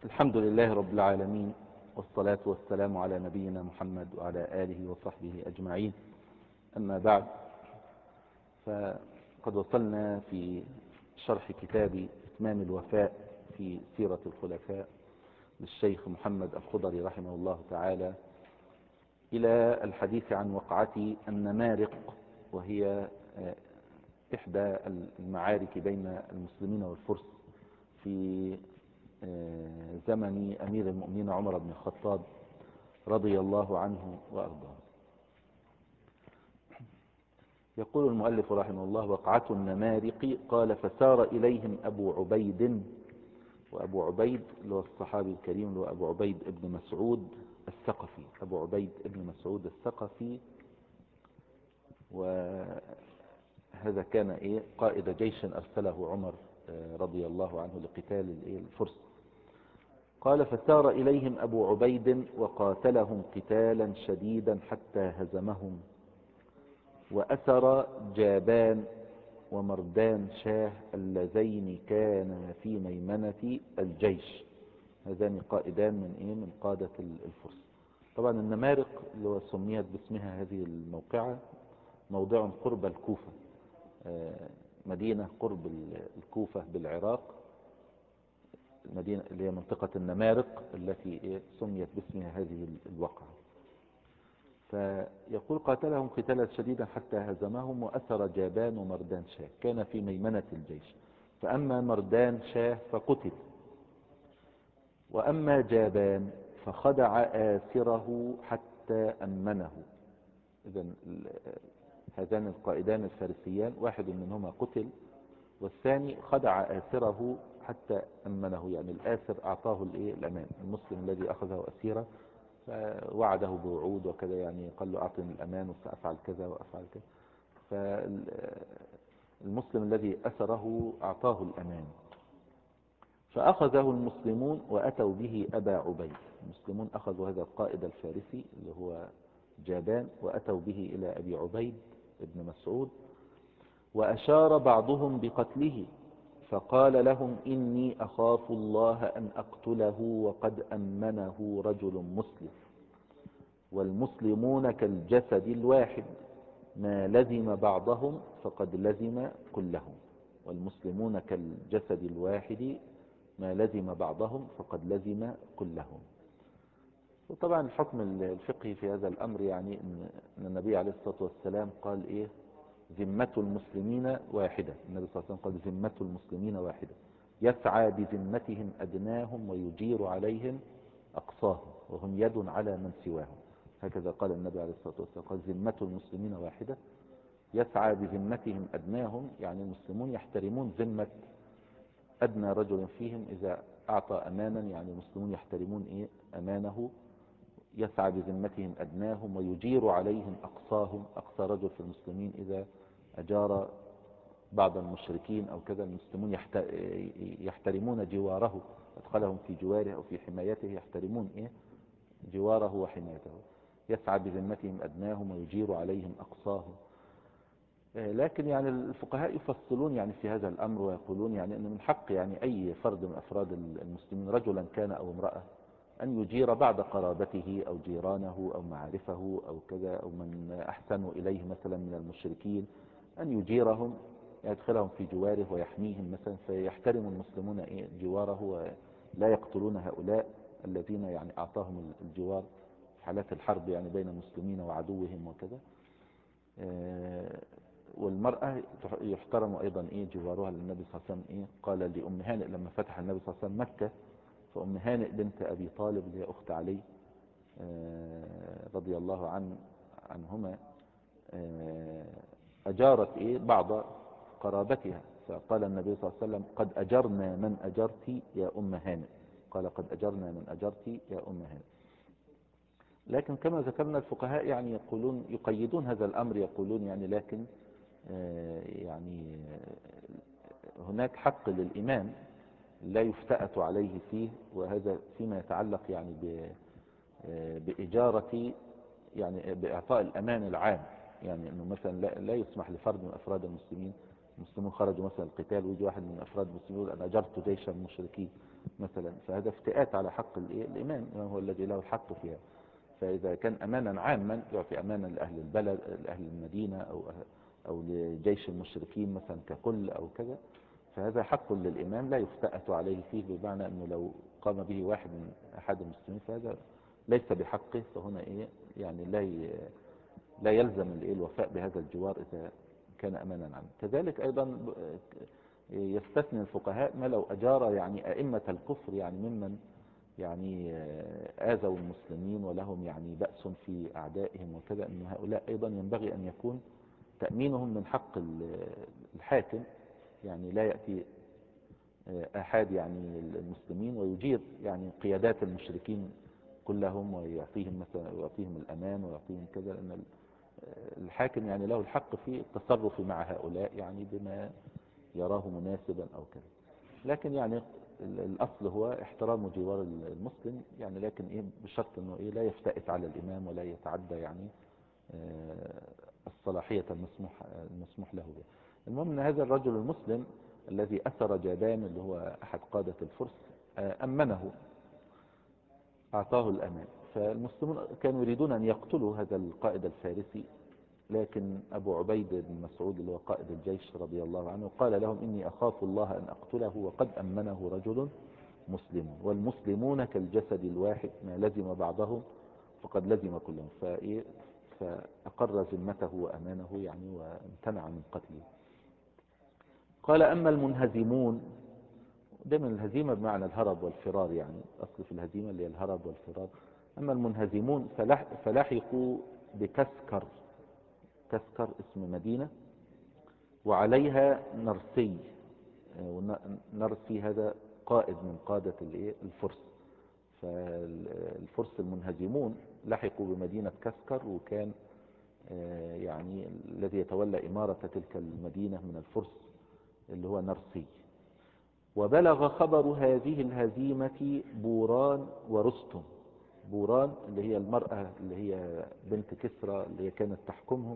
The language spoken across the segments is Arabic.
الحمد لله رب العالمين، والصلاة والسلام على نبينا محمد وعلى آله وصحبه أجمعين. أما بعد، فقد وصلنا في شرح كتاب إتمام الوفاء في سيرة الخلفاء للشيخ محمد الخضري رحمه الله تعالى إلى الحديث عن وقعة النمارق، وهي إحدى المعارك بين المسلمين والفرس في زمن أمير المؤمنين عمر بن الخطاب رضي الله عنه وأرضاه. يقول المؤلف رحمه الله: وقعة النمارق. قال: فسار إليهم أبو عبيد، وأبو عبيد اللي هو الصحابي الكريم اللي هو أبو عبيد ابن مسعود الثقفي. أبو عبيد ابن مسعود الثقفي، وهذا كان قائد جيش أرسله عمر رضي الله عنه لقتال الفرس. قال: فسار إليهم أبو عبيد وقاتلهم قتالا شديدا حتى هزمهم، وأسر جابان ومردان شاه اللذين كانا في ميمنة الجيش. هذان قائدان من قادة الفرس. طبعا النمارق اللي هو سميت باسمها هذه الموقعة موضع قرب الكوفة، مدينة قرب الكوفة بالعراق، المدينة اللي هي منطقة النمارق التي سميت باسمها هذه الوقعة. فيقول: قاتلهم قتالا شديدا حتى هزمهم، وأسر جابان ومردان شاه كان في ميمنة الجيش، فأما مردان شاه فقتل، وأما جابان فخدع آسره حتى أمنه. إذن هذان القائدان الفارسيان واحد منهما قتل، والثاني خدع آسره حتى أمنه، يعني الآسر أعطاه الأمان. المسلم الذي أخذه أسيرا فوعده بوعود وكذا، يعني قال له أعطني الأمان وسأفعل كذا وأفعل كذا، فالمسلم الذي أسره أعطاه الأمان. فأخذه المسلمون وأتوا به أبا عبيد. المسلمون أخذوا هذا القائد الفارسي اللي هو جابان وأتوا به إلى أبي عبيد ابن مسعود، وأشار بعضهم بقتله، فقال لهم: إني أخاف الله أن أقتله وقد أمنه رجل مسلم، والمسلمون كالجسد الواحد، ما لزم بعضهم فقد لزم كلهم. والمسلمون كالجسد الواحد، ما لزم بعضهم فقد لزم كلهم. وطبعا الحكم الفقهي في هذا الأمر يعني أن النبي عليه الصلاة والسلام قال ذمة المسلمين واحدة. النبي صلى الله عليه وسلم قال: ذمة المسلمين واحدة، يسعى بذمتهم أدناهم ويجير عليهم أقصاهم، وهم يد على من سواهم. هكذا قال النبي عليه الصلاة والسلام، قال: ذمة المسلمين واحدة، يسعى بذمتهم أدناهم، يعني المسلمون يحترمون ذمة أدنى رجل فيهم إذا أعطى أمانا، يعني المسلمون يحترمون أمانه. يسعى بذمتهم أدناهم ويجير عليهم أقصاهم، أقصى رجل في المسلمين إذا أجار بعض المشركين أو كذا، المسلمون يحترمون جواره، أدخلهم في جواره أو في حمايته، يحترمون جواره وحمايته. يسعى بذمتهم أدناهم ويجير عليهم أقصاهم. لكن يعني الفقهاء يفصلون يعني في هذا الأمر، ويقولون يعني أن من حق يعني أي فرد من أفراد المسلمين، رجلا كان أو امرأة، أن يجير بعض قرابته أو جيرانه أو معارفه أو كذا، أو من أحسنوا إليه مثلا من المشركين، أن يجيرهم، يدخلهم في جواره ويحميهم مثلا، فيحترم المسلمون جواره، ولا يقتلون هؤلاء الذين يعني أعطاهم الجوار في حالات الحرب يعني بين المسلمين وعدوهم وكذا. والمرأة يحترم أيضا جوارها، للنبي صلى الله عليه وسلم قال لأم هانئ لما فتح النبي صلى الله عليه وسلم مكة، فأم هانئ بنت أبي طالب اللي هي أخت علي رضي الله عنهما، أجارت بعض قرابتها، فقال النبي صلى الله عليه وسلم: قد أجرنا من أجرت يا أم هانئ. قال: قد أجرنا من أجرت يا أم هانئ. لكن كما ذكرنا الفقهاء يعني يقولون، يقيدون هذا الأمر، يقولون يعني لكن يعني هناك حق للإمام لا يفتأت عليه فيه، وهذا فيما يتعلق يعني بإجارة، يعني بإعطاء الأمان العام. يعني أنه مثلا لا يسمح لفرد من أفراد المسلمين خرجوا مثلا القتال، ويجي واحد من أفراد المسلمين يقول: أنا أجرت جيشا مشركين، مثلا، فهذا افتئات على حق الإمام هو الذي له الحق فيها. فإذا كان أمانا عاما يعطي أمانا لأهل البلد، لأهل المدينة، أو لجيش المشركين مثلا ككل أو كذا، فهذا حق للإمام لا يفتأت عليه فيه، بمعنى أنه لو قام به واحد من أحد المسلمين فهذا ليس بحقه. فهنا يعني لا يلزم الوفاء بهذا الجوار إذا كان أمانا عنه. كذلك أيضا يستثني الفقهاء ما لو أجار يعني أئمة الكفر، يعني ممن يعني آذوا المسلمين ولهم يعني بأس في أعدائهم وكذا، أن هؤلاء أيضا ينبغي أن يكون تأمينهم من حق الحاكم. يعني لا يأتي أحد يعني المسلمين ويجير يعني قيادات المشركين كلهم ويعطيهم مثلا، ويعطيهم الأمان ويعطيهم كذا، لأن الحاكم يعني له الحق في التصرف مع هؤلاء يعني بما يراه مناسبا أو كذا. لكن يعني الأصل هو احترام جوار المسلم، يعني لكن بشرط أنه لا يفتئت على الإمام ولا يتعدى يعني الصلاحية المسموح له بها. المهم أن هذا الرجل المسلم الذي أسر جابان اللي هو أحد قادة الفرس أمنه، أعطاه الأمان. فالمسلمون كانوا يريدون أن يقتلوا هذا القائد الفارسي، لكن أبو عبيد بن مسعود اللي هو قائد الجيش رضي الله عنه قال لهم إني أخاف الله أن أقتله وقد أمنه رجل مسلم، والمسلمون كالجسد الواحد ما لزم بعضهم فقد لزم كلهم. فأقر ذمته وأمانه يعني وامتنع من قتله. قال أما المنهزمون، دائما الهزيمة بمعنى الهرب والفرار، يعني أصل في الهزيمة اللي هي الهرب والفرار. أما المنهزمون فلحقوا بكسكر. كسكر اسم مدينة وعليها نرسي. نرسي هذا قائد من قادة الفرس. فالفرس المنهزمون لحقوا بمدينة كسكر، وكان يعني الذي يتولى إمارة تلك المدينة من الفرس اللي هو نرسي. وبلغ خبر هذه الهزيمة بوران ورستم. بوران اللي هي المرأة اللي هي بنت كسرى اللي هي كانت تحكمهم،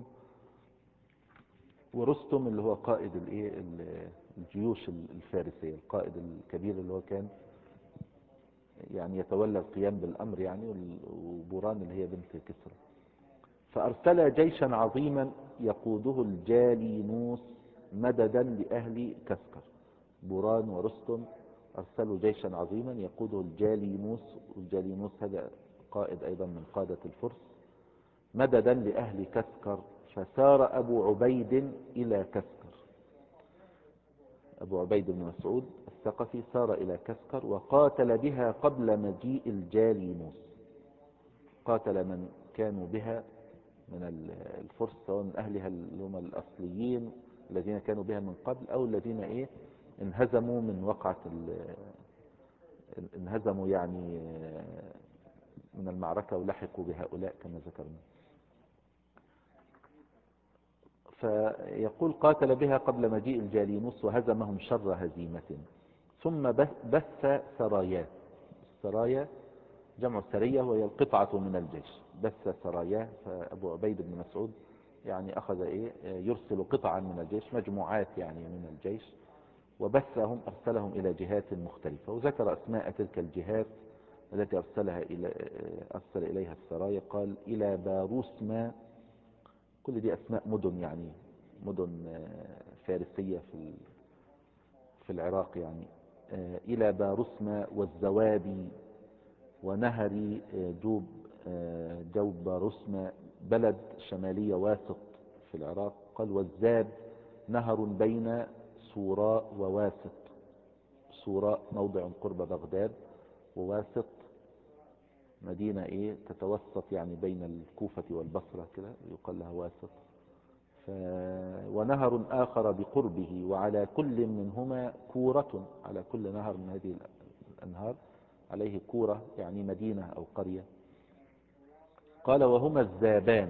ورستم اللي هو قائد الجيوش الفارسية، القائد الكبير اللي هو كان يعني يتولى القيام بالأمر يعني، وبوران اللي هي بنت كسرى. فأرسل جيشا عظيما يقوده الجالينوس مددا لأهل كسكر. بوران ورستم أرسلوا جيشا عظيما يقوده الجالينوس، والجالينوس هذا قائد أيضا من قادة الفرس، مددا لأهل كسكر. فسار أبو عبيد إلى كسكر. أبو عبيد بن مسعود الثقفي سار إلى كسكر وقاتل بها قبل مجيء الجالينوس. قاتل من كانوا بها من الفرس، سواء من أهلها اللي هم الأصليين الذين كانوا بها من قبل، أو الذين انهزموا من وقعة انهزموا يعني من المعركة ولحقوا بهؤلاء كما ذكرنا. فيقول قاتل بها قبل مجيء الجالينوس وهزمهم شر هزيمة، ثم بث سراياه. السرايا جمع السرية وهي القطعة من الجيش. بث سراياه، فأبو عبيد بن مسعود يعني أخذ يرسل قطعا من الجيش، مجموعات يعني من الجيش، وبثهم أرسلهم إلى جهات مختلفة. وذكر أسماء تلك الجهات التي أرسل إليها السرايا. قال إلى باروسما، كل دي أسماء مدن يعني مدن فارسية في العراق يعني. إلى باروسما والزوابي ونهر جوب باروسما، بلد شمالية واسط في العراق. قال والزاب نهر بين سوراء وواسط. سوراء موضع قرب بغداد، وواسط مدينة تتوسط يعني بين الكوفة والبصرة كده، يقال لها واسط. ونهر آخر بقربه، وعلى كل منهما كورة. على كل نهر من هذه الأنهار عليه كورة يعني مدينة أو قرية. قال وهما الزابان.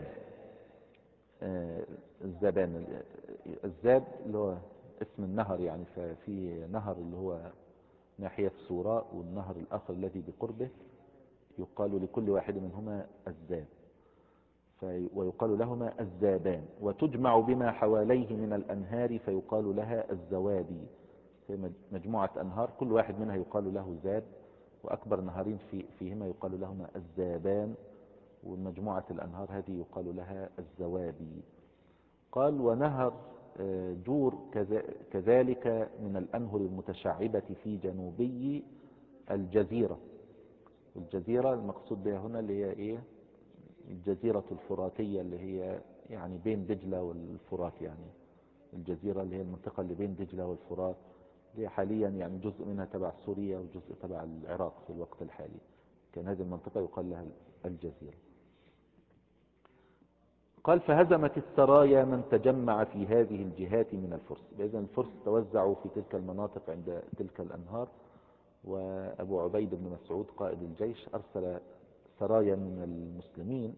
الزابان، الزاب اللي هو اسم النهر يعني. ففي نهر اللي هو ناحية سوراء، والنهر الآخر الذي بقربه يقال لكل واحد منهما الزاب، ويقال لهما الزابان. وتجمع بما حواليه من الأنهار فيقال لها الزوابي. في مجموعة أنهار كل واحد منها يقال له زاد، وأكبر نهرين فيهما يقال لهما الزابان، ومجموعة الأنهار هذه يقال لها الزوابي. قال ونهر جور كذلك من الأنهر المتشعبة في جنوبي الجزيرة. الجزيرة المقصود بها هنا اللي هي إيه؟ الجزيرة الفراتية اللي هي يعني بين دجلة والفرات، يعني الجزيرة اللي هي المنطقة اللي بين دجلة والفرات، اللي هي حاليا يعني جزء منها تبع سوريا وجزء تبع العراق في الوقت الحالي. كان هذه المنطقة يقال لها الجزيرة. قال فهزمت السرايا من تجمع في هذه الجهات من الفرس. إذن الفرس توزعوا في تلك المناطق عند تلك الأنهار، وأبو عبيد بن مسعود قائد الجيش أرسل سرايا من المسلمين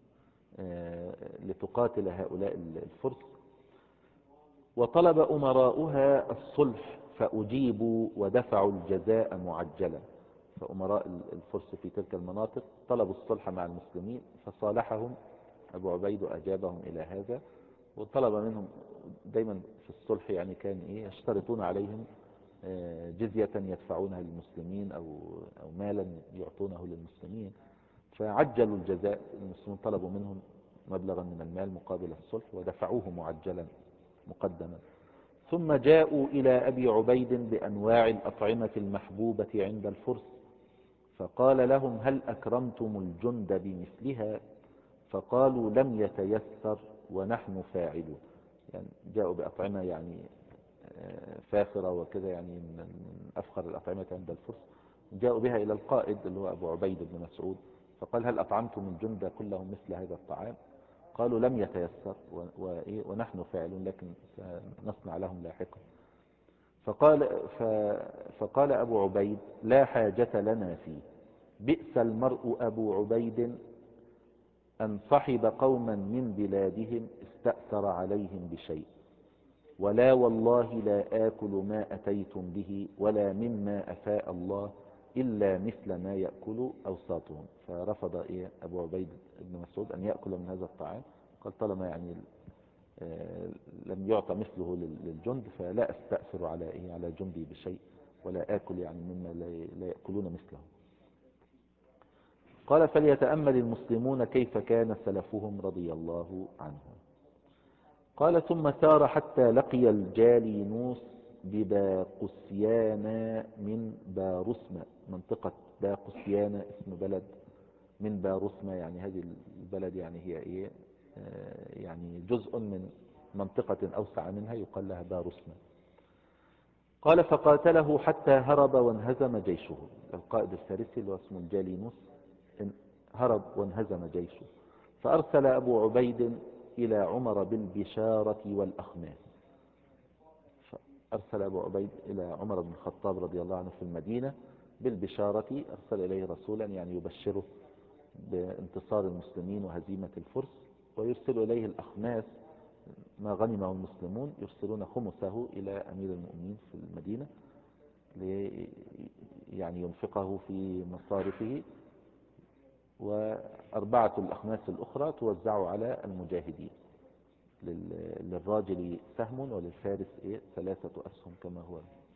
لتقاتل هؤلاء الفرس، وطلب أمراؤها الصلح فأجيبوا ودفعوا الجزاء معجلا. فأمراء الفرس في تلك المناطق طلبوا الصلح مع المسلمين فصالحهم أبو عبيد وأجابهم إلى هذا، وطلب منهم دايما في الصلح يعني كان يشترطون عليهم جزية يدفعونها للمسلمين أو مالا يعطونه للمسلمين، فعجلوا الجزاء. المسلمين طلبوا منهم مبلغا من المال مقابل الصلح ودفعوه معجلا مقدما. ثم جاءوا إلى أبي عبيد بأنواع الأطعمة المحبوبة عند الفرس، فقال لهم هل أكرمتم الجند بمثلها؟ فقالوا لم يتيسر ونحن فاعلون. يعني جاءوا بأطعمة يعني فاخرة وكذا، يعني من أفخر الأطعمة عند الفرس، جاءوا بها إلى القائد اللي هو أبو عبيد بن مسعود، فقال هل أطعمتم الجند كلهم مثل هذا الطعام؟ قالوا لم يتيسر ونحن فاعلون، لكن نصنع لهم لاحقا. فقال أبو عبيد لا حاجة لنا فيه، بئس المرء أبو عبيد أن صحب قوما من بلادهم استأثر عليهم بشيء، ولا والله لا آكل ما أتيتم به ولا مما أفاء الله إلا مثل ما يأكل أوساطهم. فرفض أبو عبيد بن مسعود أن يأكل من هذا الطعام، قال طالما يعني لم يعطى مثله للجند فلا أستأثر على جندي بشيء، ولا آكل يعني مما لا يأكلون مثله. قال فليتأمل المسلمون كيف كان سلفهم رضي الله عنهم. قال ثم سار حتى لقي الجالينوس بباقسيان من بارسمة. منطقة باقسيان اسم بلد من بارسمة، يعني هذه البلد يعني هي يعني جزء من منطقة أوسع منها يقال لها بارسمة. قال فقاتله حتى هرب وانهزم جيشه. القائد الفارسي اللي اسمه الجالينوس هرب وانهزم جيشه، فأرسل أبو عبيد إلى عمر بالبشارة والأخماس. أرسل أبو عبيد إلى عمر بن الخطاب رضي الله عنه في المدينة بالبشارة، أرسل إليه رسولا يعني يبشره بانتصار المسلمين وهزيمة الفرس، ويرسل إليه الأخماس ما غنمه المسلمون، يرسلون خمسه إلى أمير المؤمنين في المدينة يعني ينفقه في مصارفه، وأربعة الأخماس الأخرى توزع على المجاهدين. للراجل سهم وللفارس 3 أسهم كما هو.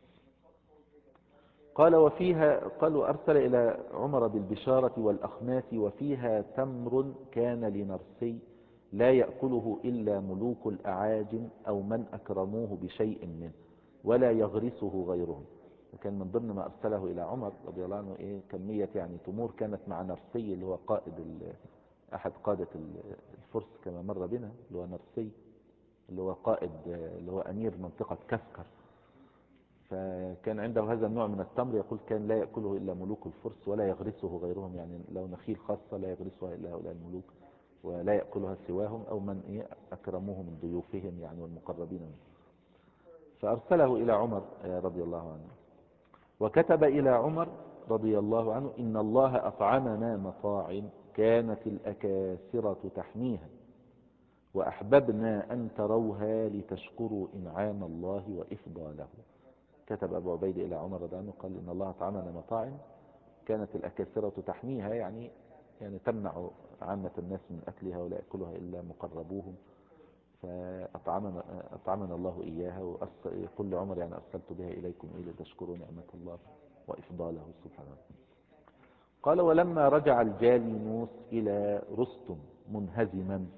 قال وفيها قالوا أرسل إلى عمر بالبشارة والأخماس وفيها تمر كان لنرسي لا يأكله إلا ملوك الأعاجم أو من أكرموه بشيء منه ولا يغرسه غيرهم. وكان من ضمن ما أرسله إلى عمر رضي الله عنه كمية يعني تمور كانت مع نرسي اللي هو أحد قادة الفرس كما مر بنا، اللي هو نرسي اللي هو قائد اللي هو أمير منطقة كسكر. فكان عنده هذا النوع من التمر، يقول كان لا يأكله إلا ملوك الفرس ولا يغرسه غيرهم، يعني لو نخيل خاصة لا يغرسها إلا هؤلاء الملوك ولا يأكلها سواهم أو من أكرموه من ضيوفهم يعني والمقربين منه. فأرسله إلى عمر رضي الله عنه، وكتب إلى عمر رضي الله عنه إن الله أطعمنا مطاعم كانت الأكاسرة تحميها، وأحببنا أن تروها لتشكروا إنعام الله وإفضاله. كتب أبو عبيد إلى عمر رضي الله عنه قال إن الله أطعمنا مطاعم كانت الأكاسرة تحميها، يعني تمنع عامة الناس من أكلها ولا يأكلها إلا مقربوهم. فأطعمنا الله إياها. ويقول لعمر يعني أرسلت بها إليكم إلى تشكروا نعمة الله وإفضاله سبحانه. قال ولما رجع الجالينوس إلى رستم منهزما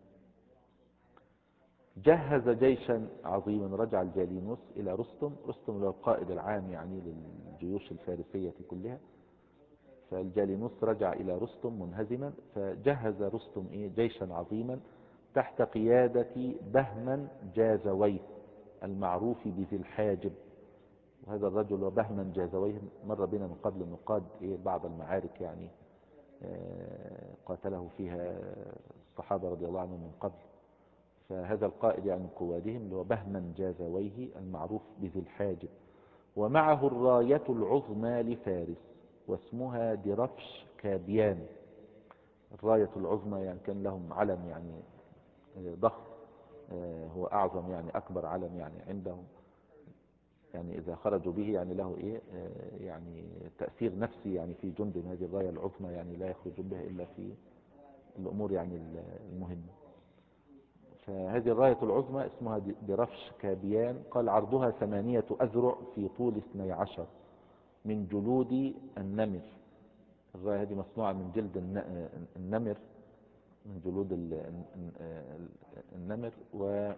جهز جيشا عظيما. رجع الجالينوس إلى رستم. رستم هو القائد العام يعني للجيوش الفارسية كلها. فالجالينوس رجع إلى رستم منهزما، فجهز رستم جيشا عظيما تحت قيادة بهمن جازويه المعروف بذي الحاجب. وهذا الرجل وبهمن جازويه مر بنا من قبل أنه قاد بعض المعارك يعني قاتله فيها الصحابة رضي الله عنهم من قبل. فهذا القائد يعني من قوادهم اللي هو بهمن جازويه المعروف بذي الحاجب. ومعه الراية العظمى لفارس واسمها درفش كابيان. الراية العظمى يعني كان لهم علم يعني ضخم، هو أعظم يعني أكبر علم يعني عندهم، يعني إذا خرجوا به يعني له يعني تأثير نفسي يعني في جندهم. هذه الراية العظمى يعني لا يخرجون بها إلا في الأمور يعني المهمة. فهذه الراية العظمى اسمها درفش كابيان. قال عرضها 8 أذرع في طول 12 من جلود النمر. الراية هذه مصنوعة من جلد النمر، من جلود النمر، و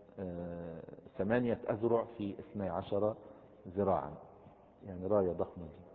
8 أذرع في 12 ذراعا، يعني راية ضخمة جدا.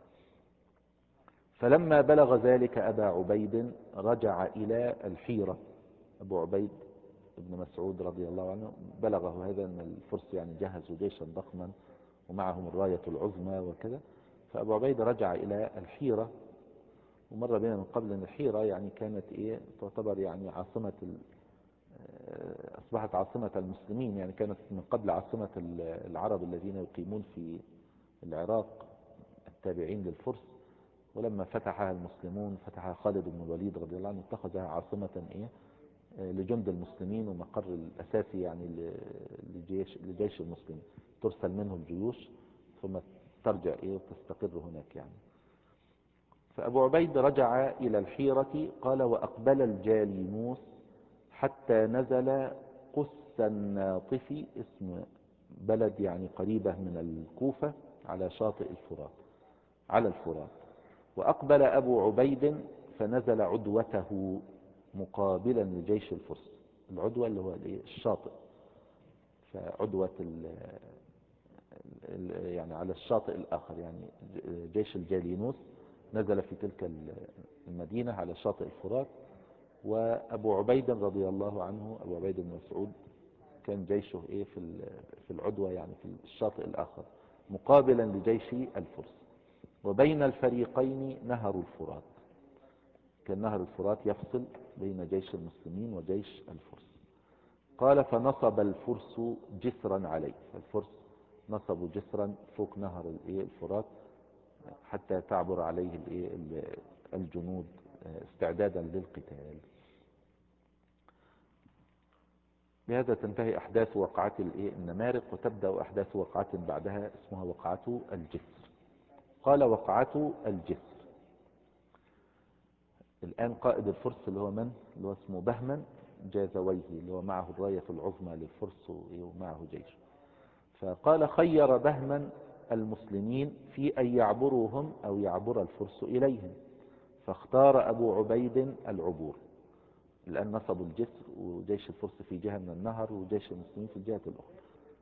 فلما بلغ ذلك أبا عبيد رجع إلى الحيرة. أبو عبيد ابن مسعود رضي الله عنه بلغه هذا أن الفرس يعني جهزوا جيشا ضخما ومعهم الراية العظمى وكذا. فأبو عبيد رجع إلى الحيرة. ومر بنا من قبل أن الحيرة يعني كانت تعتبر يعني عاصمة أصبحت عاصمة المسلمين، يعني كانت من قبل عاصمة العرب الذين يقيمون في العراق التابعين للفرس. ولما فتحها المسلمون، فتحها خالد بن الوليد رضي الله عنه، اتخذها عاصمة لجند المسلمين ومقر الأساسي يعني لجيش المسلمين. ترسل منه الجيوش ثم ترجع وتستقر هناك يعني. فأبو عبيد رجع إلى الحيرة. قال وأقبل الجالينوس حتى نزل قس الناطف، اسم بلد يعني قريبة من الكوفة على شاطئ الفرات، على الفرات. وأقبل أبو عبيد فنزل عدوته مقابلا لجيش الفرس. العدوة اللي هو الشاطئ، فعدوة يعني على الشاطئ الآخر، يعني جيش الجالينوس نزل في تلك المدينة على شاطئ الفرات. وأبو عبيد رضي الله عنه، أبو عبيد بن مسعود، كان جيشه في العدوة يعني في الشاطئ الآخر مقابلا لجيش الفرس. وبين الفريقين نهر الفرات، كان نهر الفرات يفصل بين جيش المسلمين وجيش الفرس. قال فنصب الفرس جسرا عليه. الفرس نصبوا جسرا فوق نهر الفرات حتى تعبر عليه الجنود استعدادا للقتال. بهذا تنتهي أحداث وقعة النمارق، وتبدأ أحداث وقعة بعدها اسمها وقعة الجسر. قال وقعة الجسر. الآن قائد الفرس اللي هو من؟ اللي هو اسمه بهمن جازويه، اللي هو معه الراية العظمى للفرس ومعه جيش. فقال خير بهمن المسلمين في أن يعبروهم أو يعبر الفرس إليهم، فاختار أبو عبيد العبور. الآن نصبوا الجسر وجيش الفرس في جهة من النهر وجيش المسلمين في الجهة الأخرى.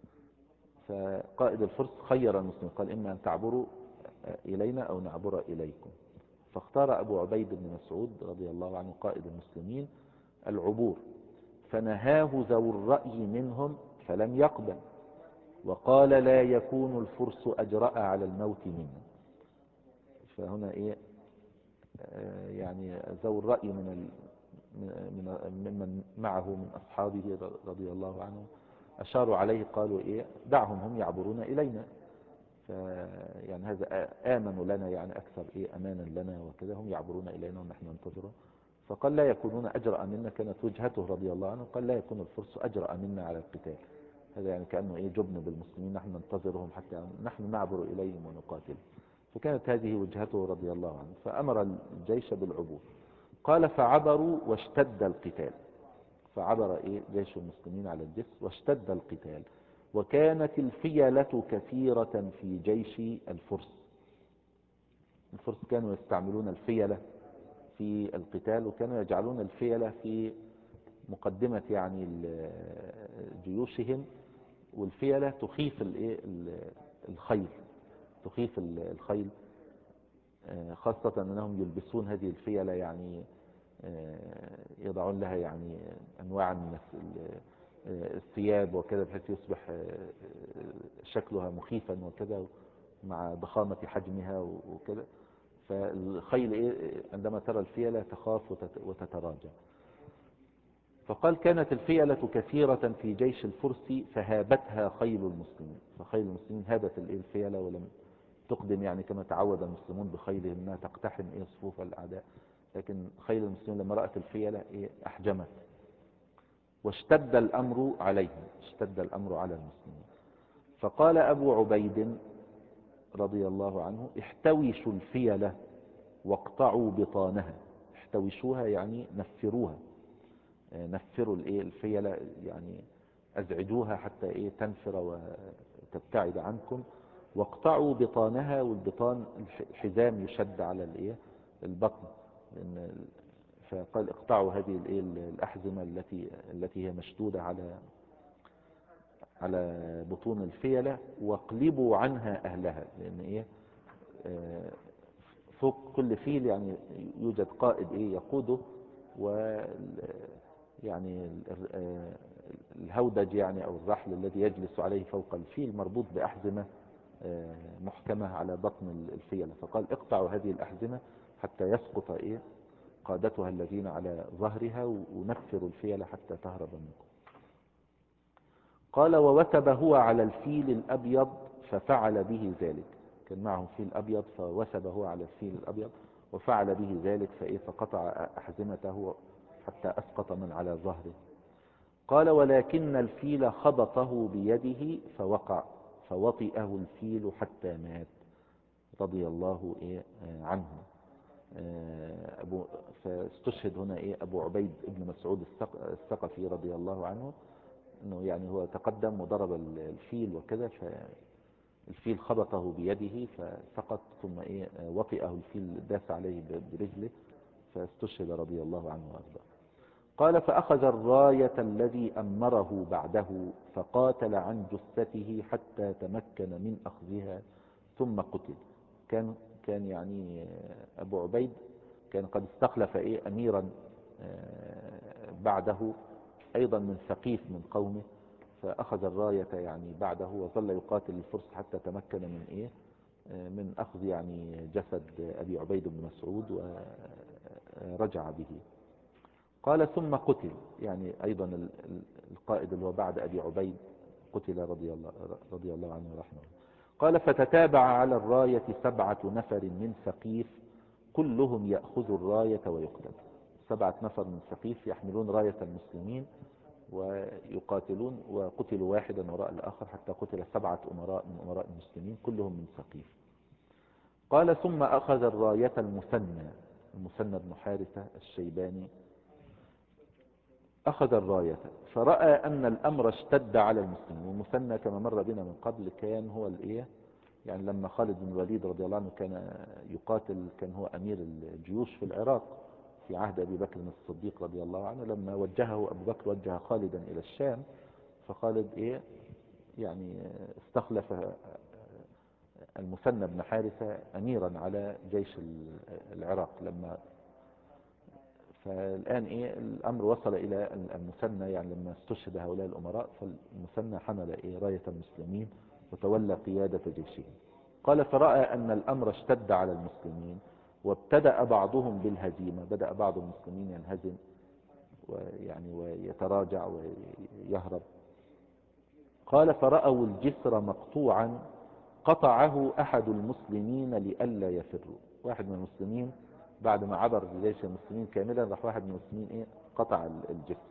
فقائد الفرس خير المسلمين، قال إما أن تعبروا إلينا أو نعبر إليكم. فاختار أبو عبيد بن مسعود رضي الله عنه قائد المسلمين العبور. فنهاه ذو الرأي منهم فلم يقبل، وقال لا يكون الفرس أجرأ على الموت منا. فهنا يعني ذو الرأي ممن معه من أصحابه رضي الله عنهم أشاروا عليه، قالوا دعهم هم يعبرون إلينا، يعني هذا آمنوا لنا يعني أكثر أمانا لنا وكذا، هم يعبرون إلينا ونحن ننتظره. فقال لا يكونون أجرأ منا، كانت وجهته رضي الله عنه، قال لا يكون الفرس أجرأ منا على القتال. هذا يعني كأنه جبن بالمسلمين، نحن ننتظرهم حتى نحن نعبر إليهم ونقاتل. فكانت هذه وجهته رضي الله عنه، فأمر الجيش بالعبور. قال فعبروا واشتد القتال. فعبر جيش المسلمين على الجسر واشتد القتال. وكانت الفيلة كثيرة في جيش الفرس. الفرس كانوا يستعملون الفيلة في القتال، وكانوا يجعلون الفيلة في مقدمة جيوشهم. والفيلة تخيف الخيل، تخيف الخيل، خاصة أنهم يلبسون هذه الفيلة يضعون لها أنواع من الثياب وكذا، بحيث يصبح شكلها مخيفا وكذا مع ضخامة حجمها وكذا. فالخيل عندما ترى الفيلة تخاف وتتراجع. فقال كانت الفيلة كثيرة في جيش الفرس فهابتها خيل المسلمين. فخيل المسلمين هابت الفيلة ولم تقدم كما تعود المسلمون بخيلهم انها تقتحم صفوف الاعداء، لكن خيل المسلمين لما رأت الفيلة احجمت. واشتد الامر عليهم، اشتد الامر على المسلمين. فقال ابو عبيد رضي الله عنه احتوشوا الفيلة واقطعوا بطانها. احتوشوها نفروها، نفروا الفيلة، ازعجوها حتى تنفر وتبتعد عنكم. واقطعوا بطانها، والبطان الحزام يشد على البطن. فقال اقطعوا هذه الأحزمة التي هي مشدودة على بطون الفيلة، واقلبوا عنها أهلها. لأن فوق كل فيل يوجد قائد يقوده، و الهودج أو الرحل الذي يجلس عليه فوق الفيل مربوط بأحزمة محكمة على بطن الفيلة. فقال اقطعوا هذه الأحزمة حتى يسقط قادتها الذين على ظهرها، ونفروا الفيلة حتى تهرب منكم. قال ووثب هو على الفيل الأبيض ففعل به ذلك. كان معه فيل أبيض، فوثب هو على الفيل الأبيض وفعل به ذلك، فقطع أحزمته حتى أسقط من على ظهره. قال ولكن الفيل خبطه بيده فوقع، فوطئه الفيل حتى مات رضي الله عنه. فاستشهد هنا أبو عبيد بن مسعود الثقفي رضي الله عنه، انه هو تقدم وضرب الفيل وكذا، فالفيل خبطه بيده فسقط، ثم وطئه الفيل، داس عليه برجله فاستشهد رضي الله عنه وارضاه. قال فأخذ الراية الذي أمره بعده فقاتل عن جثته حتى تمكن من أخذها ثم قتل. كان أبو عبيد كان قد استخلف أميرا بعده أيضا من ثقيف من قومه، فأخذ الراية بعده وظل يقاتل الفرس حتى تمكن من أخذ جسد أبي عبيد بن مسعود ورجع به. قال ثم قتل، أيضا القائد اللي هو بعد أبي عبيد قتل رضي الله عنه ورحمه. قال فتتابع على الراية 7 نفر من ثقيف كلهم يأخذ الراية ويقتل. 7 نفر من ثقيف يحملون راية المسلمين ويقاتلون، وقتلوا واحدا وراء الآخر حتى قتل 7 أمراء من أمراء المسلمين كلهم من ثقيف. قال ثم أخذ الراية المثنى بن حارثة الشيباني، أخذ الراية فرأى أن الأمر اشتد على المسلمين. والمثنى كما مر بنا من قبل كان هو لما خالد بن الوليد رضي الله عنه كان يقاتل، كان هو أمير الجيوش في العراق في عهد أبي بكر الصديق رضي الله عنه. لما وجهه أبو بكر وجه خالدا إلى الشام، فخالد استخلف المثنى بن حارثة أميرا على جيش العراق. فالآن الأمر وصل إلى المثنى، لما استشهد هؤلاء الأمراء فالمثنى حمل راية المسلمين وتولى قيادة جيشهم. قال فرأى أن الأمر اشتد على المسلمين وابتدأ بعضهم بالهزيمة، بدأ بعض المسلمين ينهزم ويتراجع ويهرب. قال فرأوا الجسر مقطوعا قطعه أحد المسلمين لئلا يفروا. واحد من المسلمين بعد ما عبر جيش المسلمين كاملا راح واحد من المسلمين قطع الجسر.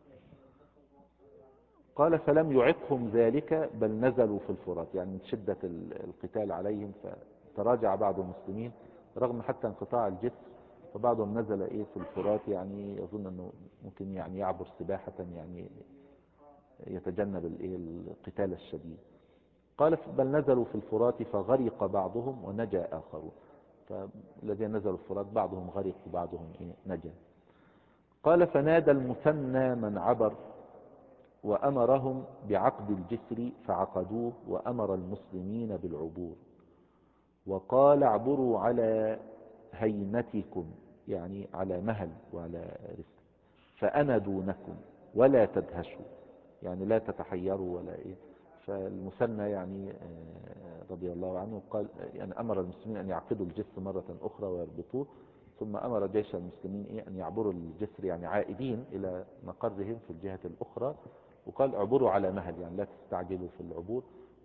قال فلم يعقهم ذلك بل نزلوا في الفرات، من شدة القتال عليهم فتراجع بعض المسلمين رغم حتى انقطاع الجسر، فبعضهم نزل ايه في الفرات، يعني يظن انه ممكن يعني يعبر سباحة، يعني يتجنب الايه القتال الشديد. قال بل نزلوا في الفرات فغرق بعضهم ونجا آخرون. فالذين نزلوا الفرات بعضهم غرق وبعضهم ايه نجا. قال فنادى المثنى من عبر وأمرهم بعقد الجسر فعقدوه، وأمر المسلمين بالعبور، وقال اعبروا على هيمتكم، يعني على مهل وعلى رسل، فأنا دونكم ولا تدهشوا، يعني لا تتحيروا ولا ايه. فالمثنى يعني رضي الله عنه قال يعني أمر المسلمين أن يعقدوا الجسر مرة أخرى ويربطوه، ثم أمر جيش المسلمين إيه أن يعبروا الجسر، يعني عائدين إلى مقرهم في الجهة الأخرى، وقال اعبروا على مهل، يعني لا تستعجلوا في العبور.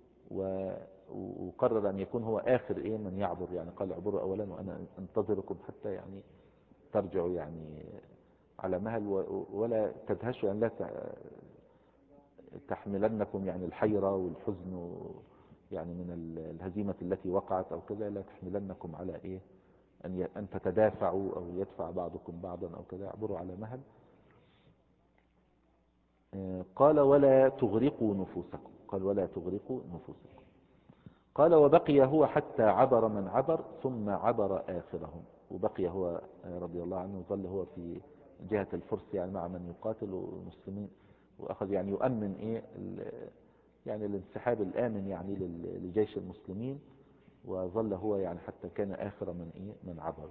وقرر أن يكون هو آخر إيه من يعبر، يعني قال اعبروا أولا وأنا أنتظركم حتى يعني ترجعوا يعني على مهل، ولا تدهشوا، يعني لا تحملنكم يعني الحيرة والحزن يعني من الهزيمة التي وقعت أو كذا، لا تحملنكم على إيه أن تتدافعوا أو يدفع بعضكم بعضا أو كذا، اعبروا على مهل. قال ولا تغرقوا نفوسكم، قال ولا تغرقوا نفوسكم. قال وبقي هو حتى عبر من عبر ثم عبر آخرهم. وبقي هو رضي الله عنه ظل هو في جهة الفرس، يعني مع من يقاتل المسلمين، وأخذ يعني يؤمن إيه يعني الانسحاب الآمن يعني لجيش المسلمين، وظل هو يعني حتى كان آخر من إيه من عبر.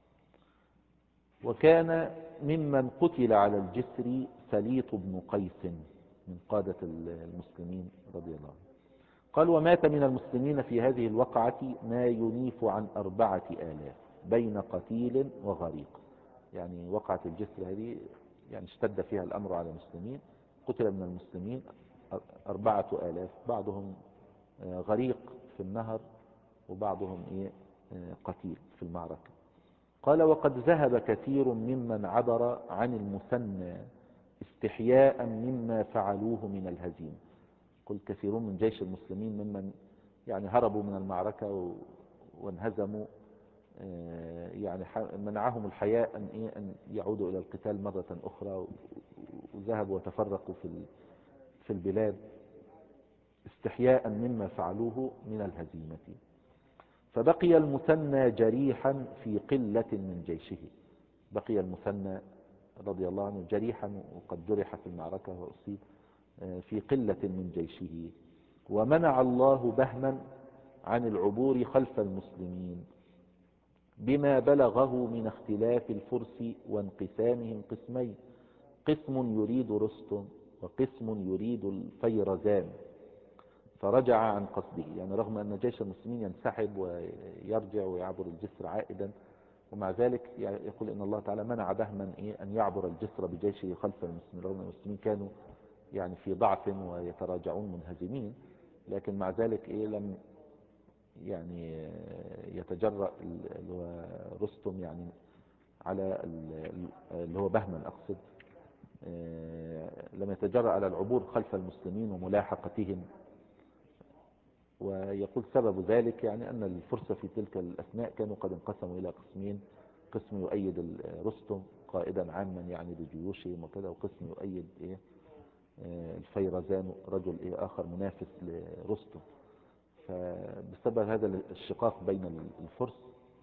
وكان ممن قتل على الجسر سليط بن قيس من قادة المسلمين رضي الله عنه. قال ومات من المسلمين في هذه الوقعة ما ينيف عن 4000 بين قتيل وغريق. يعني وقعة الجسر هذه يعني اشتد فيها الأمر على المسلمين، قتل من المسلمين 4000، بعضهم غريق في النهر وبعضهم إيه قتيل في المعركة. قال وقد ذهب كثير ممن عبر عن المثنى استحياء مما فعلوه من الهزيمة. قل كثيرون من جيش المسلمين ممن يعني هربوا من المعركة وانهزموا، يعني منعهم الحياء أن يعودوا إلى القتال مرة أخرى، وذهبوا وتفرقوا في البلاد استحياء مما فعلوه من الهزيمة. فبقي المثنى جريحا في قلة من جيشه. بقي المثنى رضي الله عنه جريحا وقد جرح في المعركة وأصيب في قلة من جيشه. ومنع الله بهما عن العبور خلف المسلمين بما بلغه من اختلاف الفرس وانقسامهم قسمين، قسم يريد رستم وقسم يريد الفيرزان، فرجع عن قصده. يعني رغم أن جيش المسلمين ينسحب ويرجع ويعبر الجسر عائدا، ومع ذلك يقول إن الله تعالى منع بهما أن يعبر الجسر بجيشه خلف المسلمين، رغم أن المسلمين كانوا يعني في ضعف ويتراجعون منهزمين، لكن مع ذلك لم يعني يتجرأ اللي هو رستم يعني على اللي هو بهما أقصد، لم يتجرأ على العبور خلف المسلمين وملاحقتهم. ويقول سبب ذلك يعني أن الفرس في تلك الأثناء كانوا قد انقسموا إلى قسمين، قسم يؤيد رستم قائدا عاما يعني لجيوشهم وكذا، وقسم يؤيد الفيرزان رجل آخر منافس لرستم. فبسبب هذا الشقاق بين الفرس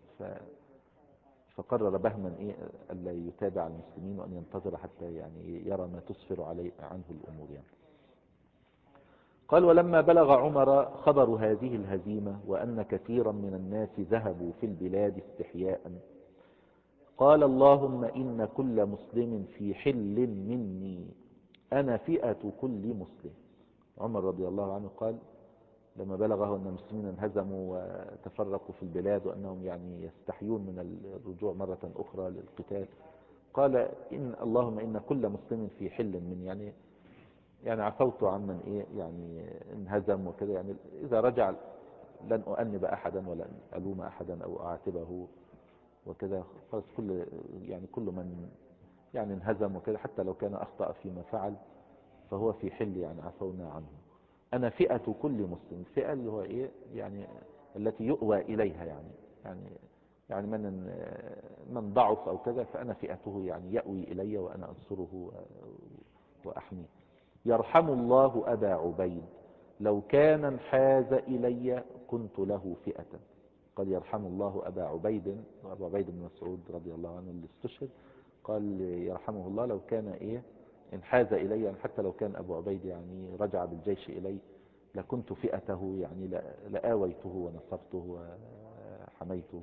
فقرر بهما ألا يتابع المسلمين وأن ينتظر حتى يعني يرى ما تسفر عليه عنه الأمور يعني. قال ولما بلغ عمر خبر هذه الهزيمة وأن كثيرا من الناس ذهبوا في البلاد استحياء، قال اللهم إن كل مسلم في حل مني، أنا فئة كل مسلم. عمر رضي الله عنه قال لما بلغه أن المسلمين انهزموا وتفرقوا في البلاد وأنهم يعني يستحيون من الرجوع مرة أخرى للقتال، قال إن اللهم إن كل مسلم في حل مني، يعني عفوت عمن يعني انهزم وكذا، يعني إذا رجع لن أؤنب أحدا ولا ألوم أحدا أو أعاتبه وكذا، خلاص كل من يعني انهزم وكذا حتى لو كان أخطأ فيما فعل فهو في حل، يعني عفونا عنه. أنا فئة كل مسلم، فئة اللي هو يعني التي يؤوى إليها، يعني يعني من ضعف أو كذا فأنا فئته يعني يأوي إلي وأنا أنصره وأحميه. يرحم الله أبا عبيد لو كان انحاز إلي كنت له فئة. قال يرحم الله أبا عبيد، وأبو عبيد بن مسعود رضي الله عنه اللي استشهد، قال يرحمه الله لو كان انحاز إلي، يعني حتى لو كان أبو عبيد يعني رجع بالجيش إلي لكنت فئته، يعني لآويته ونصرته وحميته.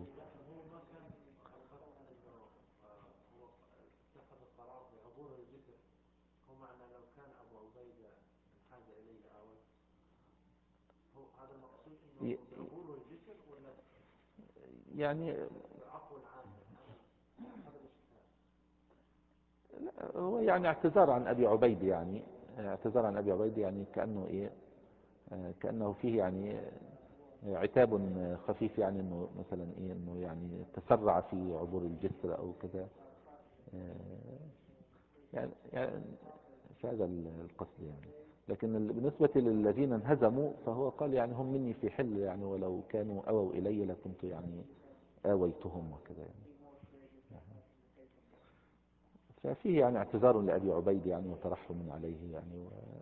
يعني هو يعني اعتذار عن أبي عبيد، يعني اعتذار عن أبي عبيد، يعني كأنه كأنه فيه يعني عتاب خفيف، يعني انه مثلا انه يعني تسرع في عبور الجسر او كذا، يعني في هذا القصد يعني. لكن بالنسبة للذين انهزموا فهو قال يعني هم مني في حل، يعني ولو كانوا أووا إلي لكنت يعني آويتهم وكذا يعني. ففيه يعني اعتذار لأبي عبيد يعني وترحم عليه يعني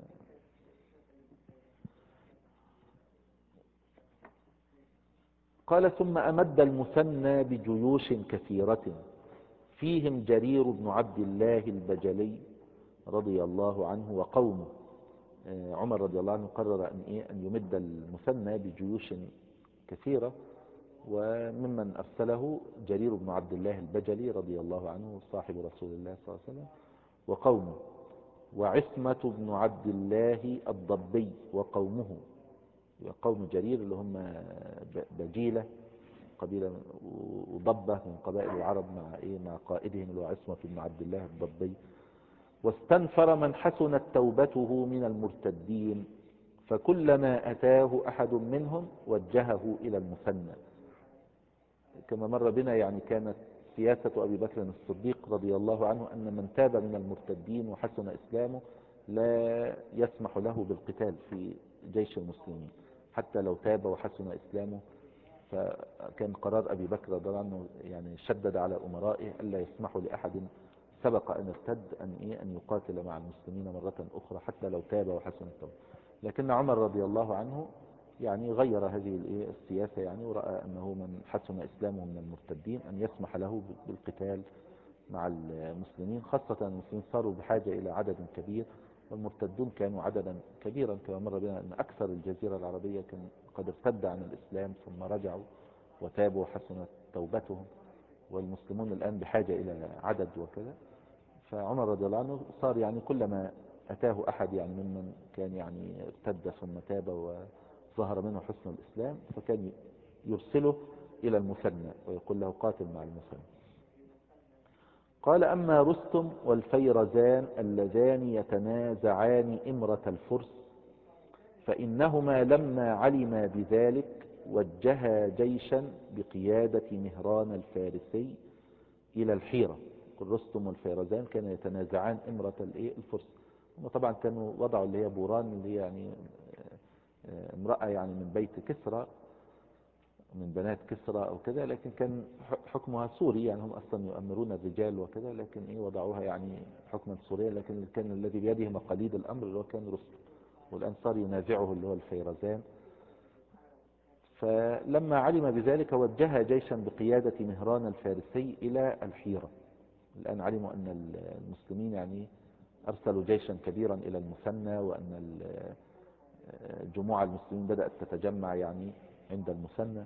قال ثم أمد المثنى بجيوش كثيرة فيهم جرير بن عبد الله البجلي رضي الله عنه وقومه. عمر رضي الله عنه قرر أن يمد المثنى بجيوش كثيرة، وممن أرسله جرير بن عبد الله البجلي رضي الله عنه صاحب رسول الله صلى الله عليه وسلم وقومه، وعصمة بن عبد الله الضبي وقومه. قوم جرير اللي هم بجيلة قبيلة، وضبة من قبائل العرب، مع قائدهم اللي هو عصمة بن عبد الله الضبي. واستنفر من حسنت توبته من المرتدين، فكلما أتاه أحد منهم وجهه إلى المثنى. كما مر بنا يعني كانت سياسة أبي بكر الصديق رضي الله عنه أن من تاب من المرتدين وحسن إسلامه لا يسمح له بالقتال في جيش المسلمين حتى لو تاب وحسن إسلامه. فكان قرار أبي بكر رضي الله عنه يعني شدد على أمرائه ألا يسمحوا لأحد سبق أن ارتد أن يقاتل مع المسلمين مرة أخرى حتى لو تاب وحسن التوبة. لكن عمر رضي الله عنه يعني غير هذه السياسة، يعني ورأى أنه من حسن إسلامه من المرتدين أن يسمح له بالقتال مع المسلمين، خاصة المسلمين صاروا بحاجة إلى عدد كبير والمرتدون كانوا عددا كبيرا. كما مر بنا أن أكثر الجزيرة العربية كان قد ارتد عن الإسلام ثم رجعوا وتابوا وحسنت توبتهم، والمسلمون الآن بحاجة إلى عدد وكذا. فعمر رضي الله عنه صار يعني كلما أتاه أحد يعني ممن كان يعني ارتد ثم تاب وظهر منه حسن الإسلام فكان يرسله إلى المثنى ويقول له قاتل مع المثنى. قال أما رستم والفيرزان اللذان يتنازعان إمرة الفرس فإنهما لما علما بذلك وجها جيشا بقيادة مهران الفارسي إلى الحيرة. رستم والفيرزان كانوا يتنازعان إمرة الفرس. هم طبعا كانوا وضعوا اللي هي بوران، اللي هي يعني امرأة يعني من بيت كسرى، من بنات كسرى أو كذا، لكن كان حكمها سوري، يعني هم أصلا يؤمرون الرجال وكذا، لكن وضعوها يعني حكما سوريا، لكن كان الذي بيده مقاليد الأمر اللي هو كان رستم، والآن صار ينازعه اللي هو الفيرزان. فلما علم بذلك وجه جيشا بقيادة مهران الفارسي إلى الحيرة. الآن علموا أن المسلمين يعني أرسلوا جيشا كبيرا إلى المثنى، وأن جموع المسلمين بدأت تتجمع يعني عند المثنى.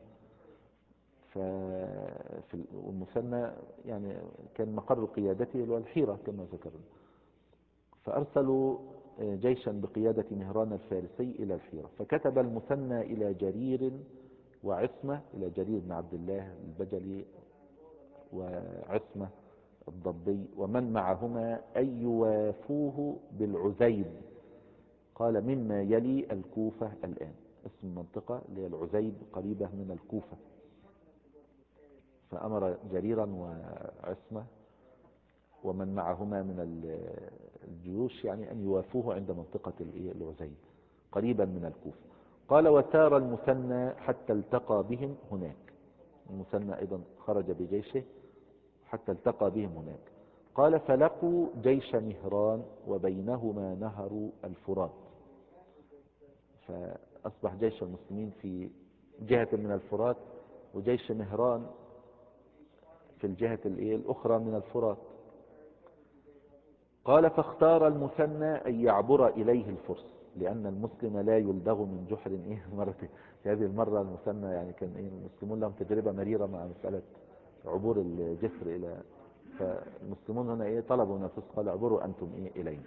والمثنى يعني كان مقر قيادته اللي هو الحيرة كما ذكرنا. فأرسلوا جيشا بقيادة مهران الفارسي إلى الحيرة، فكتب المثنى إلى جرير وعصمة، إلى جرير بن عبد الله البجلي وعصمة الضبي ومن معهما أن يوافوه بالعزيب. قال مما يلي الكوفة الآن، اسم منطقة اللي هي العزيب قريبة من الكوفة. فأمر جريرا وعصمة ومن معهما من الجيوش يعني أن يوافوه عند منطقة العزيب قريبا من الكوفة. قال وسار المثنى حتى التقى بهم هناك، المثنى أيضا خرج بجيشه حتى التقى بهم هناك. قال فلقوا جيش مهران وبينهما نهر الفرات، فأصبح جيش المسلمين في جهة من الفرات، وجيش مهران في الجهة الأخرى من الفرات. قال فاختار المثنى أن يعبر إليه الفرس، لأن المسلم لا يلدغ من جحر مرتين. في هذه المرة المثنى يعني كان المسلمون لهم تجربة مريرة مع مسألة عبور الجسر إلى، فالمسلمون هنا طلبوا من الفرس قال اعبروا أنتم إلينا.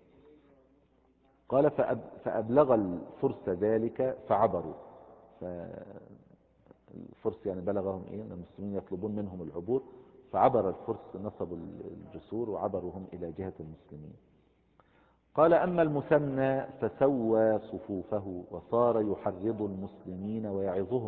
قال فأبلغ الفرس ذلك فعبروا، فالفرس يعني بلغهم أن المسلمين يطلبون منهم العبور، فعبر الفرس، نصبوا الجسور وعبروا هم إلى جهة المسلمين. قال أما المثنى فسوى صفوفه وصار يحرض المسلمين ويعظهم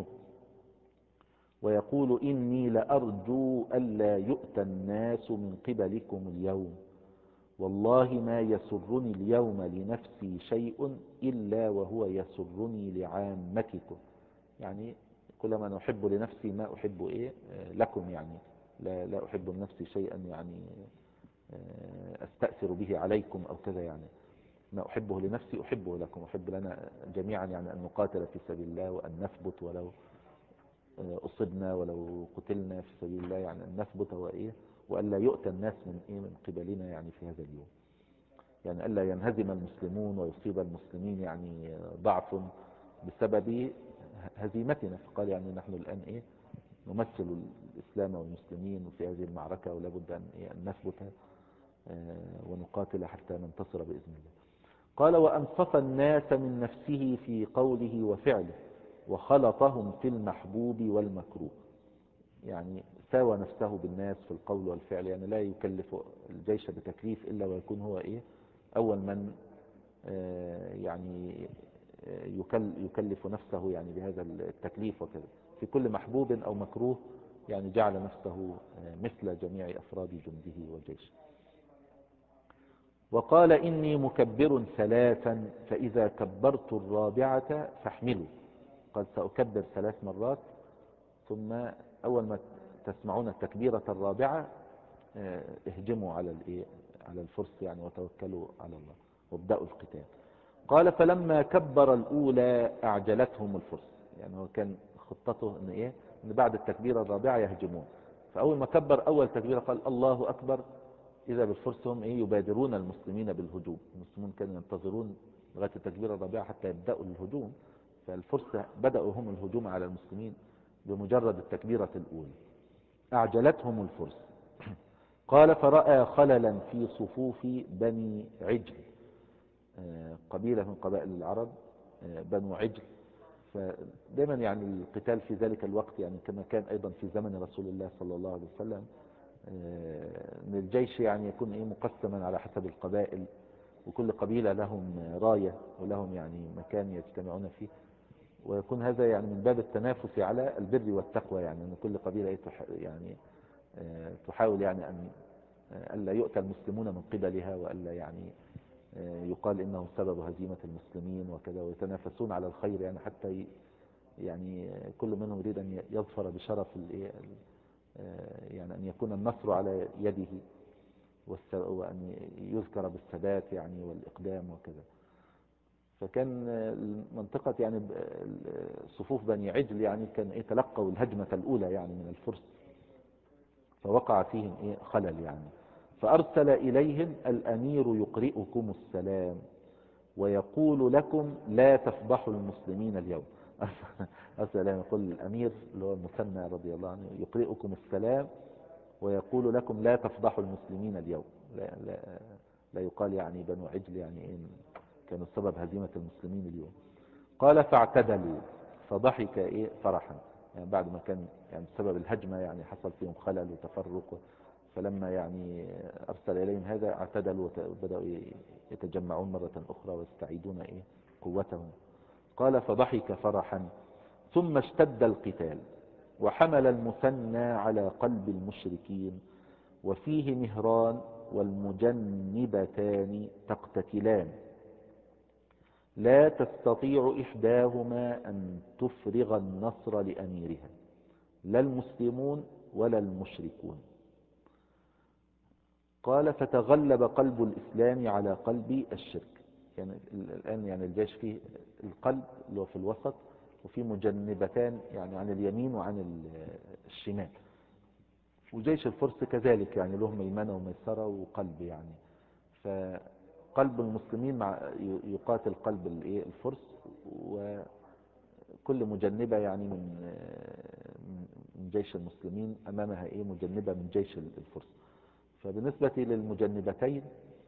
ويقول إني لأرجو ألا يؤتى الناس من قبلكم اليوم، والله ما يسرني اليوم لنفسي شيء إلا وهو يسرني لعامتكم. يعني كل ما أنا أحب لنفسي ما أحب لكم، يعني لا أحب لنفسي شيئا يعني أستأثر به عليكم أو كذا، يعني ما أحبه لنفسي أحبه لكم، أحب لنا جميعا يعني أن نقاتل في سبيل الله وأن نثبت ولو أصبنا ولو قتلنا في سبيل الله، يعني أن نثبت وألا يؤتى الناس من قبلنا يعني في هذا اليوم، يعني ألا ينهزم المسلمون ويصيب المسلمين يعني ضعف بسبب هزيمتنا. فقال يعني نحن الآن نمثل الإسلام والمسلمين في هذه المعركة، ولا بد أن نثبت ونقاتل حتى ننتصر بإذن الله. قال وأنصف الناس من نفسه في قوله وفعله وخلطهم في المحبوب والمكروه، يعني ساوى نفسه بالناس في القول والفعل، يعني لا يكلف الجيش بتكليف إلا ويكون هو أول من يعني يكلف نفسه يعني بهذا التكليف وكذا في كل محبوب أو مكروه، يعني جعل نفسه مثل جميع أفراد جنده والجيش. وقال إني مكبر ثلاثا فإذا كبرت الرابعة فاحملوا، قد سأكبر 3 مرات، ثم أول ما تسمعون التكبيرة الرابعة اهجموا على الفرس يعني وتوكلوا على الله وابدأوا القتال. قال فلما كبر الأولى أعجلتهم الفرس، يعني هو كان خطته إن بعد التكبيرة الرابعة يهجمون، فأول ما كبر أول تكبيرة قال الله أكبر، إذا بالفرس هم يبادرون المسلمين بالهجوم. المسلمون كانوا ينتظرون لغاية التكبيرة الرابعة حتى يبدأوا الهجوم، فالفرس بدأوا هم الهجوم على المسلمين بمجرد التكبيرة الأولى. أعجلتهم الفرس. قال فرأى خللا في صفوف بني عجل، قبيلة من قبائل العرب بنو عجل. فدائما يعني القتال في ذلك الوقت يعني كما كان أيضا في زمن رسول الله صلى الله عليه وسلم، ان الجيش يعني يكون مقسما على حسب القبائل، وكل قبيلة لهم راية ولهم يعني مكان يجتمعون فيه، ويكون هذا يعني من باب التنافس على البر والتقوى، يعني ان كل قبيلة يعني تحاول يعني ان ألا يؤتى المسلمون من قبلها، وألا يعني يقال إنه سبب هزيمة المسلمين وكذا، ويتنافسون على الخير يعني حتى يعني كل منهم يريد أن يظفر بشرف يعني أن يكون النصر على يده وأن يذكر بالثبات يعني والإقدام وكذا. فكان منطقة يعني صفوف بني عجل يعني كان تلقوا الهجمة الأولى يعني من الفرس، فوقع فيهم خلل يعني. فأرسل إليهم الأمير يقرئكم السلام ويقول لكم لا تفضحوا المسلمين اليوم. أرسل يقول الأمير اللي هو المثنى رضي الله عنه يقرئكم السلام ويقول لكم لا تفضحوا المسلمين اليوم. لا يقال يعني بنو عجل يعني كانوا سبب هزيمة المسلمين اليوم. قال فاعتدلوا فضحك فرحا، يعني بعد ما كان يعني بسبب الهجمة يعني حصل فيهم خلل وتفرق، فلما يعني أرسل إليهم هذا اعتدلوا وبدأوا يتجمعون مرة أخرى ويستعيدون قوتهم. قال فضحك فرحا ثم اشتد القتال وحمل المثنى على قلب المشركين، وفيه مهران والمجنبتان تقتتلان، لا تستطيع إحداهما أن تفرغ النصر لأميرها. لا المسلمون ولا المشركون. قال فتغلب قلب الإسلام على قلب الشرك. يعني الآن يعني الجيش فيه القلب اللي هو في الوسط، وفي مجنبتان يعني عن اليمين وعن الشمال. وجيش الفرس كذلك يعني له ميمنة وميسرة وقلب يعني. فقلب المسلمين يقاتل قلب الفرس، وكل مجنبة يعني من جيش المسلمين أمامها مجنبة من جيش الفرس. فبالنسبة للمجنبتين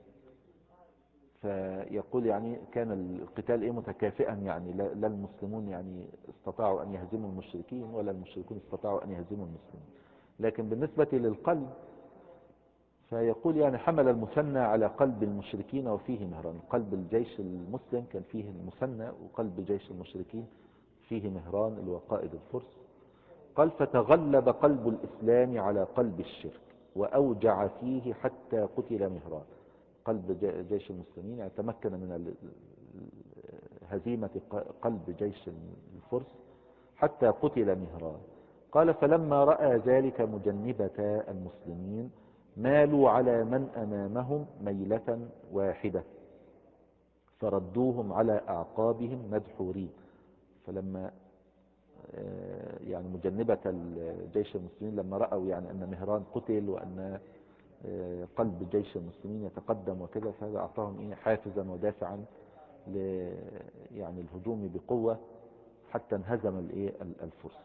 فيقول يعني كان القتال متكافئا، يعني لا المسلمون يعني استطاعوا أن يهزموا المشركين ولا المشركون استطاعوا أن يهزموا المسلمين. لكن بالنسبة للقلب فيقول يعني حمل المثنى على قلب المشركين وفيه مهران. قلب الجيش المسلم كان فيه المثنى، وقلب جيش المشركين فيه مهران اللي هو قائد الفرس. قال فتغلب قلب الإسلام على قلب الشرك وأوجع فيه حتى قتل مهران. قلب جيش المسلمين يعني تمكن من هزيمة قلب جيش الفرس حتى قتل مهران. قال فلما رأى ذلك مجنبتا المسلمين مالوا على من أمامهم ميلة واحدة فردوهم على أعقابهم مدحورين. فلما يعني مجنبة الجيش المسلمين لما رأوا يعني أن مهران قتل وأن قلب جيش المسلمين يتقدم وكذا، فهذا أعطاهم حافزا ودافعا يعني الهجوم بقوة حتى انهزم الفرس.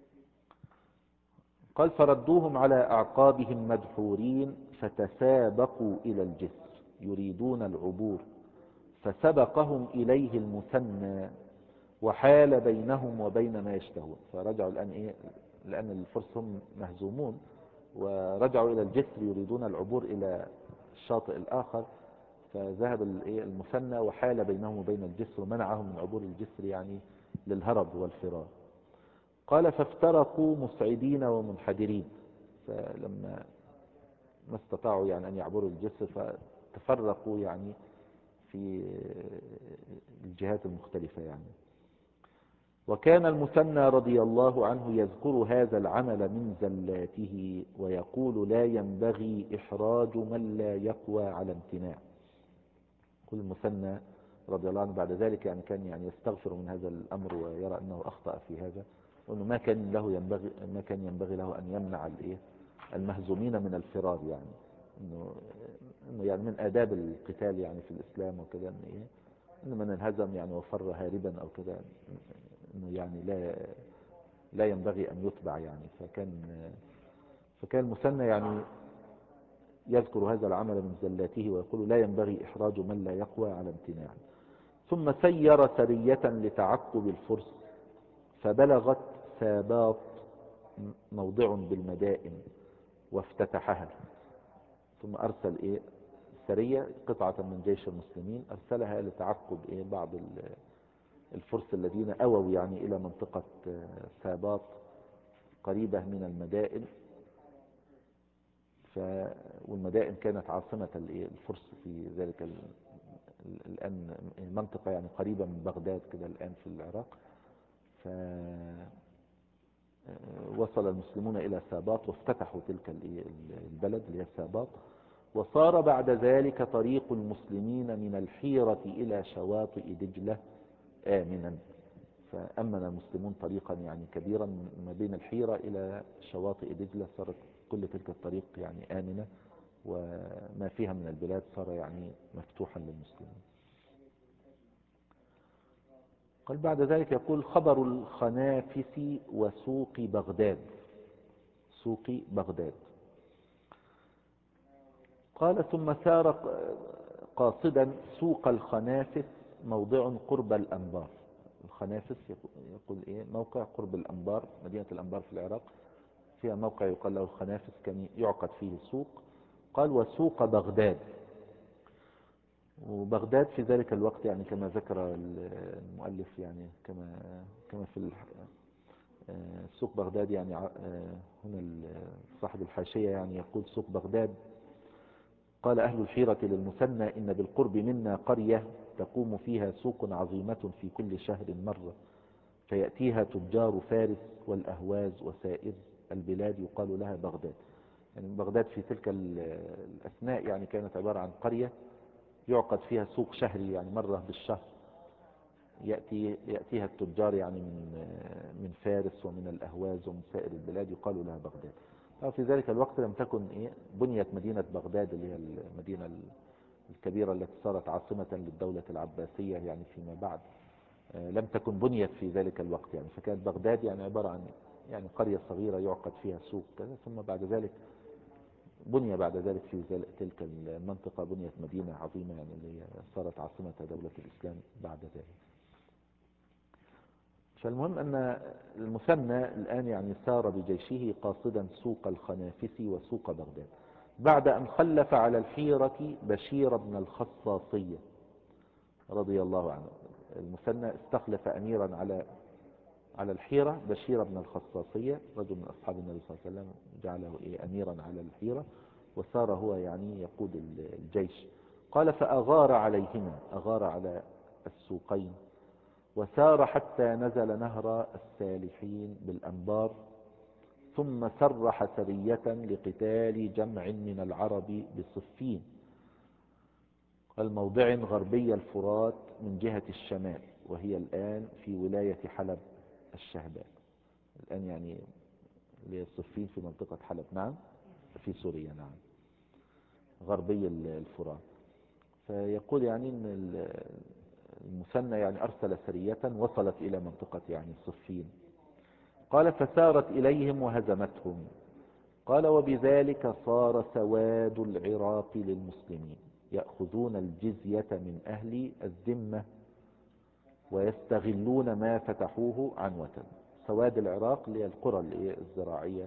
قال فردوهم على أعقابهم مدحورين فتسابقوا إلى الجسر يريدون العبور فسبقهم إليه المثنى وحال بينهم وبين ما يشتهون. فرجعوا الآن لأن الفرس هم مهزومون، ورجعوا إلى الجسر يريدون العبور إلى الشاطئ الآخر. فذهب المثنى وحال بينهم وبين الجسر ومنعهم من عبور الجسر يعني للهرب والفرار. قال فافترقوا مسعدين ومنحدرين. فلما ما استطاعوا يعني أن يعبروا الجسر فتفرقوا يعني في الجهات المختلفة يعني. وكان المثنى رضي الله عنه يذكر هذا العمل من زلاته ويقول لا ينبغي إحراج من لا يقوى على امتناع. كل المثنى رضي الله عنه بعد ذلك يعني كان يعني يستغفر من هذا الأمر ويرى أنه أخطأ في هذا، وأنه ما كان ينبغي له أن يمنع المهزومين من الفرار. يعني إنه يعني من آداب القتال يعني في الإسلام وكذا إن من انهزم يعني وفر هاربا أو كذا إنه يعني لا ينبغي أن يتبع يعني. فكان المثنى يعني يذكر هذا العمل من زلاته ويقول لا ينبغي إحراج من لا يقوى على امتناع. ثم سير سرية لتعقب الفرس فبلغت ساباط موضع بالمدائن وافتتحها. ثم أرسل سرية قطعة من جيش المسلمين أرسلها لتعقب بعض الفرس الذين أووا يعني إلى منطقة ساباط قريبة من المدائن. والمدائن كانت عاصمة الفرس في ذلك الآن منطقة يعني قريبة من بغداد كده الآن في العراق. فوصل المسلمون إلى ساباط وافتتحوا تلك البلد اللي هي ساباط. وصار بعد ذلك طريق المسلمين من الحيرة إلى شواطئ دجلة آمنا. فأمن المسلمون طريقا يعني كبيرا ما بين الحيرة إلى شواطئ دجلة، صارت كل تلك الطريق يعني آمنة، وما فيها من البلاد صار يعني مفتوحا للمسلمين. قال بعد ذلك يقول خبر الخنافس وسوق بغداد. سوق بغداد. قال ثم سار قاصدا سوق الخنافس موضع قرب الأنبار. الخنافس يقول موقع قرب الأنبار، مدينة الأنبار في العراق فيها موقع يقال له الخنافس كان يعقد فيه السوق. قال وسوق بغداد. وبغداد في ذلك الوقت يعني كما ذكر المؤلف يعني كما في سوق بغداد يعني هنا صاحب الحاشية يعني يقول سوق بغداد. قال أهل الحيرة للمثنى إن بالقرب منا قرية تقوم فيها سوق عظيمة في كل شهر مرة، فيأتيها تجار فارس والأهواز وسائر البلاد يقال لها بغداد. يعني بغداد في تلك الأثناء يعني كانت عبارة عن قرية يعقد فيها سوق شهري، يعني مرة بالشهر يأتيها التجار يعني من فارس ومن الأهواز ومن سائر البلاد يقال لها بغداد. في ذلك الوقت لم تكن بنيت مدينة بغداد اللي هي المدينة الكبيرة التي صارت عاصمة للدولة العباسية يعني فيما بعد. لم تكن بنيت في ذلك الوقت يعني، فكانت بغداد يعني عبارة عن يعني قرية صغيرة يعقد فيها سوق كذا، ثم بعد ذلك بعد ذلك في تلك المنطقة بنيت مدينة عظيمة يعني اللي هي صارت عاصمة دولة الإسلام بعد ذلك. فالمهم أن المثنى الآن يعني سار بجيشه قاصدا سوق الخنافسي وسوق بغداد بعد أن خلف على الحيرة بشير بن الخصاصية رضي الله عنه. المثنى استخلف أميرا على الحيرة بشير بن الخصاصية، رجل من أصحاب النبي صلى الله عليه وسلم، جعله أميرا على الحيرة، وصار هو يعني يقود الجيش. قال فأغار عليهما، أغار على السوقين، وسار حتى نزل نهر السالحين بالأنبار، ثم سرح سرية لقتال جمع من العرب بصفين، الموضع غربي الفرات من جهة الشمال، وهي الآن في ولاية حلب الشهباء. الآن يعني لصفين في منطقة حلب، نعم في سوريا، نعم غربي الفرات. فيقول يعني ان المثنى يعني ارسل سرية وصلت الى منطقة يعني صفين. قال فسارت اليهم وهزمتهم. قال وبذلك صار سواد العراق للمسلمين يأخذون الجزية من اهل الذمة ويستغلون ما فتحوه عنوة. سواد العراق اللي هي القرى الزراعية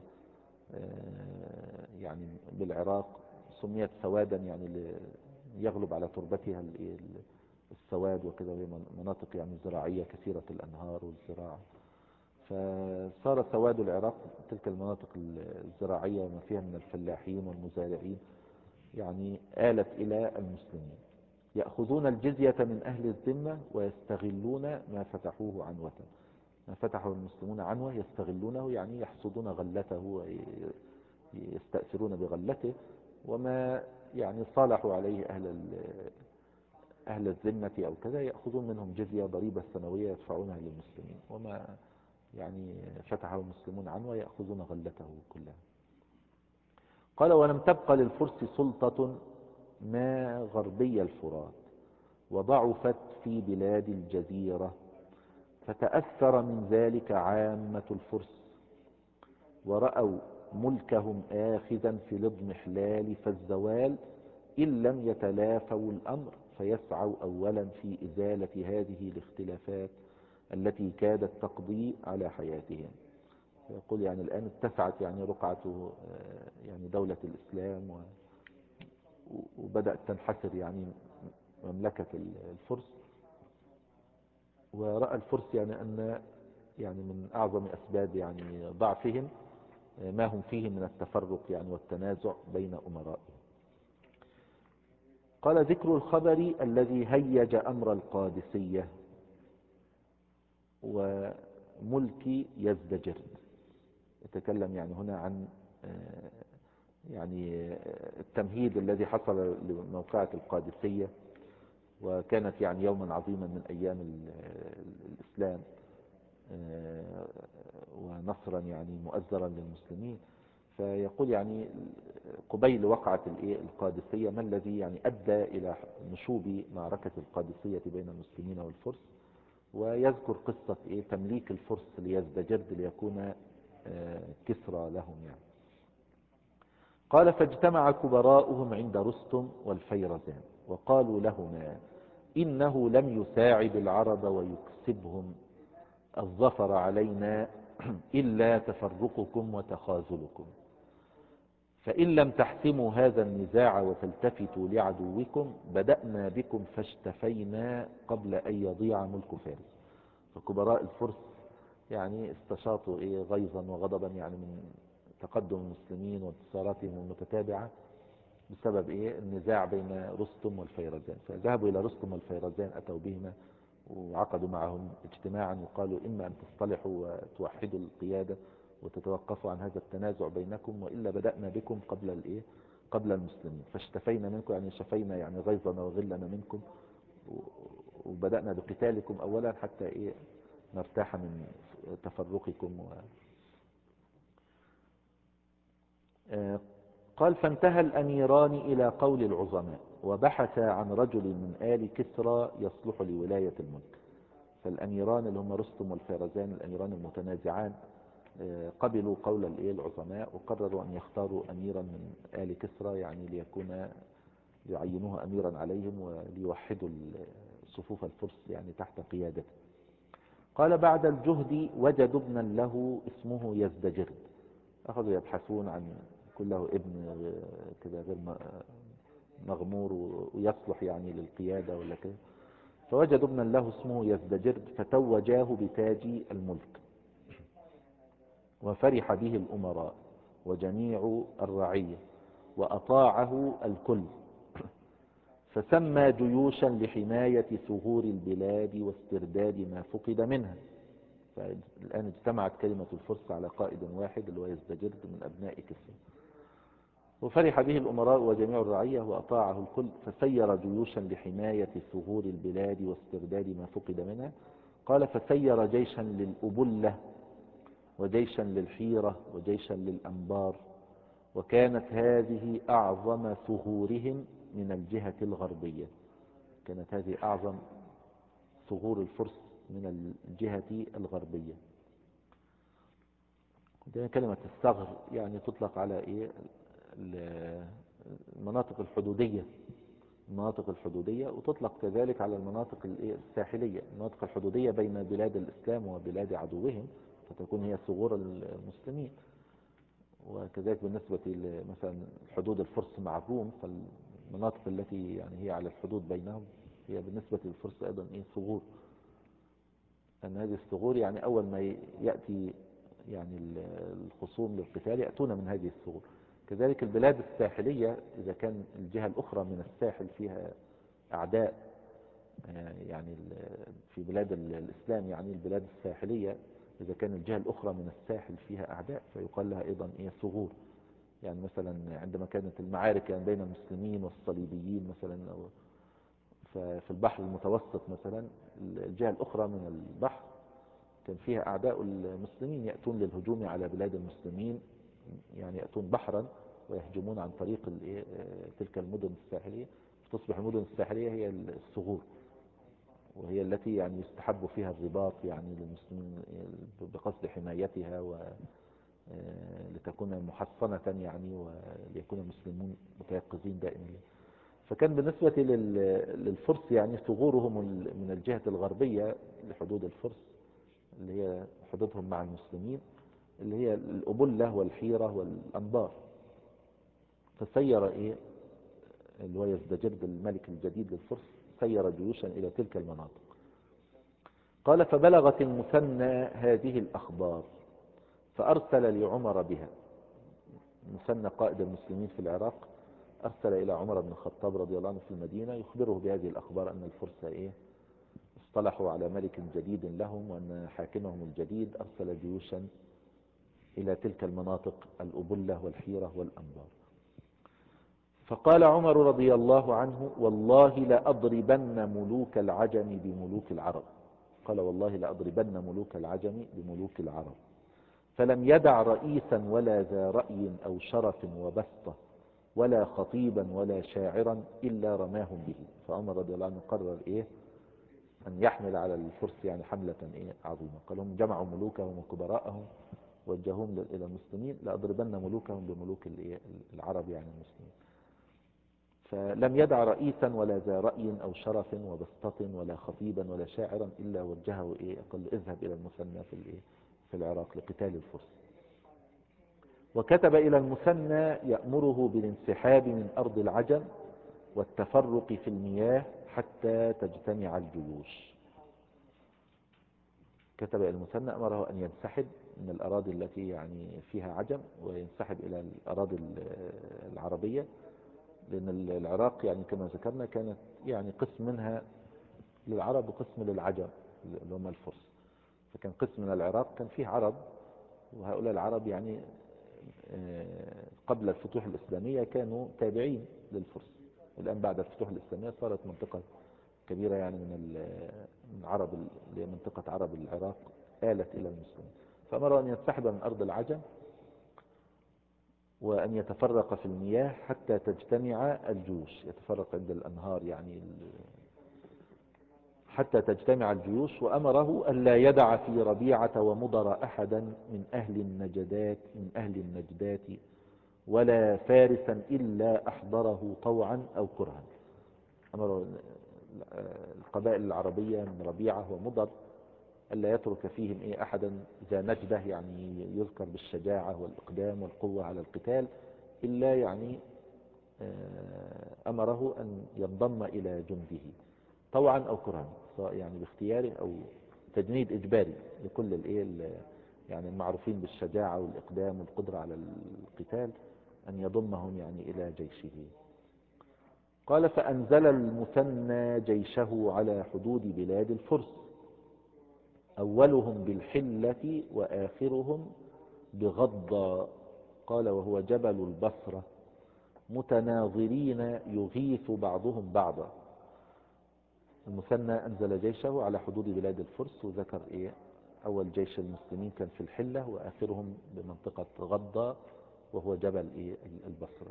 يعني بالعراق سميت سوادا يعني يغلب على تربتها السواد وكذا، وهي مناطق يعني زراعية كثيرة الأنهار والزراعة. فصار سواد العراق تلك المناطق الزراعية وما فيها من الفلاحين والمزارعين يعني آلت إلى المسلمين، يأخذون الجزية من أهل الذمة ويستغلون ما فتحوه عنوة. ما فتحه المسلمون عنوة يستغلونه يعني يحصدون غلته ويستأثرون بغلته، وما يعني صالحوا عليه أهل الذمة أو كذا يأخذون منهم جزية ضريبة سنوية يدفعونها للمسلمين، وما يعني فتحه المسلمون عنوة يأخذون غلته كلها. قال ولم تبق للفرس سلطة ما غربي الفرات، وضعفت في بلاد الجزيرة، فتأثر من ذلك عامة الفرس، ورأوا ملكهم آخذا في الاضمحلال فالزوال إن لم يتلافوا الأمر، فيسعوا أولا في إزالة هذه الاختلافات التي كادت تقضي على حياتهم. يقول يعني الآن اتسعت يعني رقعة يعني دولة الإسلام وبدأت تنحسر يعني مملكة الفرس. ورأى الفرس يعني أن يعني من أعظم أسباب يعني ضعفهم ما هم فيه من التفرق يعني والتنازع بين أمرائهم. قال ذكر الخبر الذي هيج أمر القادسية وملك يزدجرد. يتكلم يعني هنا عن يعني التمهيد الذي حصل لموقعة القادسية، وكانت يعني يوما عظيما من أيام الإسلام ونصرا يعني مؤزرا للمسلمين. فيقول يعني قبيل وقعة القادسية ما الذي يعني أدى إلى نشوب معركة القادسية بين المسلمين والفرس، ويذكر قصة تمليك الفرس ليزدجرد ليكون كسرى لهم يعني. قال فاجتمع كبراؤهم عند رستم والفيرزان وقالوا لهما إنه لم يساعد العرب ويكسبهم الظفر علينا إلا تفرقكم وتخاذلكم، فإن لم تحسموا هذا النزاع وتلتفتوا لعدوكم بدأنا بكم فاشتفينا قبل أن يضيع ملك فارس. فكبراء الفرس يعني استشاطوا غيظا وغضبا يعني من تقدم المسلمين وانتصاراتهم المتتابعة بسبب النزاع بين رستم والفيرزان. فذهبوا إلى رستم والفيرزان، أتوا بهما وعقدوا معهم اجتماعا وقالوا إما أن تصطلحوا وتوحدوا القيادة وتتوقفوا عن هذا التنازع بينكم، وإلا بدأنا بكم قبل الإيه قبل المسلمين، فاشتفينا منكم، يعني شفينا يعني غيظنا وغلنا منكم، وبدأنا بقتالكم أولا حتى إيه نرتاح من تفرقكم قال فانتهى الأميران إلى قول العظماء وبحث عن رجل من آل كسرى يصلح لولاية الملك. فالأميران اللي هم رستم والفيرزان، الأميران المتنازعان، قبلوا قول العظماء وقرروا أن يختاروا أميرا من آل كسرى، يعني ليكون يعينوه أميرا عليهم وليوحدوا صفوف الفرس يعني تحت قيادته. قال بعد الجهد وجدوا ابنا له اسمه يزدجرد. أخذوا يبحثون عن كله ابن كذا غير مغمور ويصلح يعني للقيادة ولا كذا، فوجدوا ابنا له اسمه يزدجرد فتوجاه بتاج الملك، وفرح به الأمراء وجميع الرعية وأطاعه الكل، فسمى جيوشا لحماية ثغور البلاد واسترداد ما فقد منها. فالآن اجتمعت كلمة الفرس على قائد واحد اللي هو يزدجرد من أبناء كسرى. وفرح به الأمراء وجميع الرعية وأطاعه الكل، فسير جيوشا لحماية ثغور البلاد واسترداد ما فقد منها. قال فسير جيشا للأبلة وجيشا للحيرة وجيشا للأنبار، وكانت هذه أعظم ثغورهم من الجهة الغربية. كانت هذه أعظم ثغور الفرس من الجهة الغربية. كلمة الثغر يعني تطلق على إيه المناطق الحدودية، المناطق الحدودية، وتطلق كذلك على المناطق الساحلية، المناطق الحدودية بين بلاد الإسلام وبلاد عدوهم، فتكون هي ثغور المسلمين. وكذلك بالنسبة مثلا حدود الفرس مع الروم، فالمناطق التي يعني هي على الحدود بينهم هي بالنسبة للفرس أيضا ثغور، أن هذه الثغور يعني أول ما يأتي يعني الخصوم للقتال يأتون من هذه الثغور. كذلك البلاد الساحلية إذا كان الجهة الأخرى من الساحل فيها أعداء، يعني في بلاد الإسلام يعني البلاد الساحلية إذا كان الجهة الأخرى من الساحل فيها أعداء فيقال لها أيضا ثغور. يعني مثلا عندما كانت المعارك يعني بين المسلمين والصليبيين مثلا، ففي البحر المتوسط مثلا الجهة الأخرى من البحر كان فيها أعداء المسلمين يأتون للهجوم على بلاد المسلمين، يعني يأتون بحرا ويهجمون عن طريق تلك المدن الساحلية، فتصبح المدن الساحلية هي الثغور، وهي التي يعني يستحب فيها الرباط يعني للمسلمين بقصد حمايتها لتكون محصنة يعني وليكون المسلمون متيقظين دائما. فكان بالنسبة للفرس يعني ثغورهم من الجهة الغربية لحدود الفرس اللي هي حدودهم مع المسلمين اللي هي الأبلة والحيرة والأنبار. فسير اللي هو يزدجرد الملك الجديد للفرس سير جيوشا إلى تلك المناطق. قال فبلغت المثنى هذه الأخبار فأرسل لعمر بها. المثنى قائد المسلمين في العراق أرسل إلى عمر بن الخطاب رضي الله عنه في المدينة يخبره بهذه الأخبار أن الفرس اصطلحوا على ملك جديد لهم، وأن حاكمهم الجديد أرسل جيوشا إلى تلك المناطق الأبلة والحيرة والأنبار. فقال عمر رضي الله عنه والله لأضربن ملوك العجم بملوك العرب. قال والله لأضربن ملوك العجم بملوك العرب. فلم يدع رئيسا ولا ذا رأي أو شرف وبسطة ولا خطيبا ولا شاعرا إلا رماهم به. فعمر رضي الله عنه قرر أن يحمل على الفرس يعني حملة عظيمة. قال هم جمعوا ملوكهم وكبراءهم وجههم إلى المسلمين لأضربن ملوكهم بملوك العرب يعني المسلمين. فلم يدع رئيسا ولا ذا رأي أو شرف وبسطة ولا خطيبا ولا شاعرا إلا وجهه قال اذهب إلى المثنى في العراق لقتال الفرس. وكتب إلى المثنى يأمره بالانسحاب من أرض العجم والتفرق في المياه حتى تجتمع الجيوش. كتب إلى المثنى أمره أن ينسحب من الأراضي التي يعني فيها عجم وينسحب إلى الأراضي العربية، لأن العراق يعني كما ذكرنا كانت يعني قسم منها للعرب وقسم للعجم اللي هم الفرس. فكان قسم من العراق كان فيه عرب، وهؤلاء العرب يعني قبل الفتوح الإسلامية كانوا تابعين للفرس. الآن بعد الفتوح الإسلامية صارت منطقة كبيرة يعني من العرب اللي هي منطقة عرب العراق آلت إلى المسلمين. فأمروا أن ينسحب من أرض العجم وأن يتفرق في المياه حتى تجتمع الجيوش، يتفرق عند الأنهار يعني حتى تجتمع الجيوش. وأمره ألا يدع في ربيعة ومضر أحدا من أهل النجدات ولا فارسا إلا أحضره طوعا أو كرها. أمر القبائل العربية من ربيعة ومضر ألا يترك فيهم أحدا ذا نجدة يعني يذكر بالشجاعة والإقدام والقوة على القتال، إلا يعني أمره أن ينضم إلى جنده طوعا أو كرها، سواء يعني باختياره أو تجنيد إجباري لكل يعني المعروفين بالشجاعة والإقدام والقدرة على القتال، أن يضمهم يعني إلى جيشه. قال فأنزل المثنى جيشه على حدود بلاد الفرس، أولهم بالحلة وآخرهم بغض، قال وهو جبل البصرة، متناظرين يغيث بعضهم بعضا. المثنى أنزل جيشه على حدود بلاد الفرس، وذكر أول جيش المسلمين كان في الحلة وآخرهم بمنطقة غضة وهو جبل البصرة.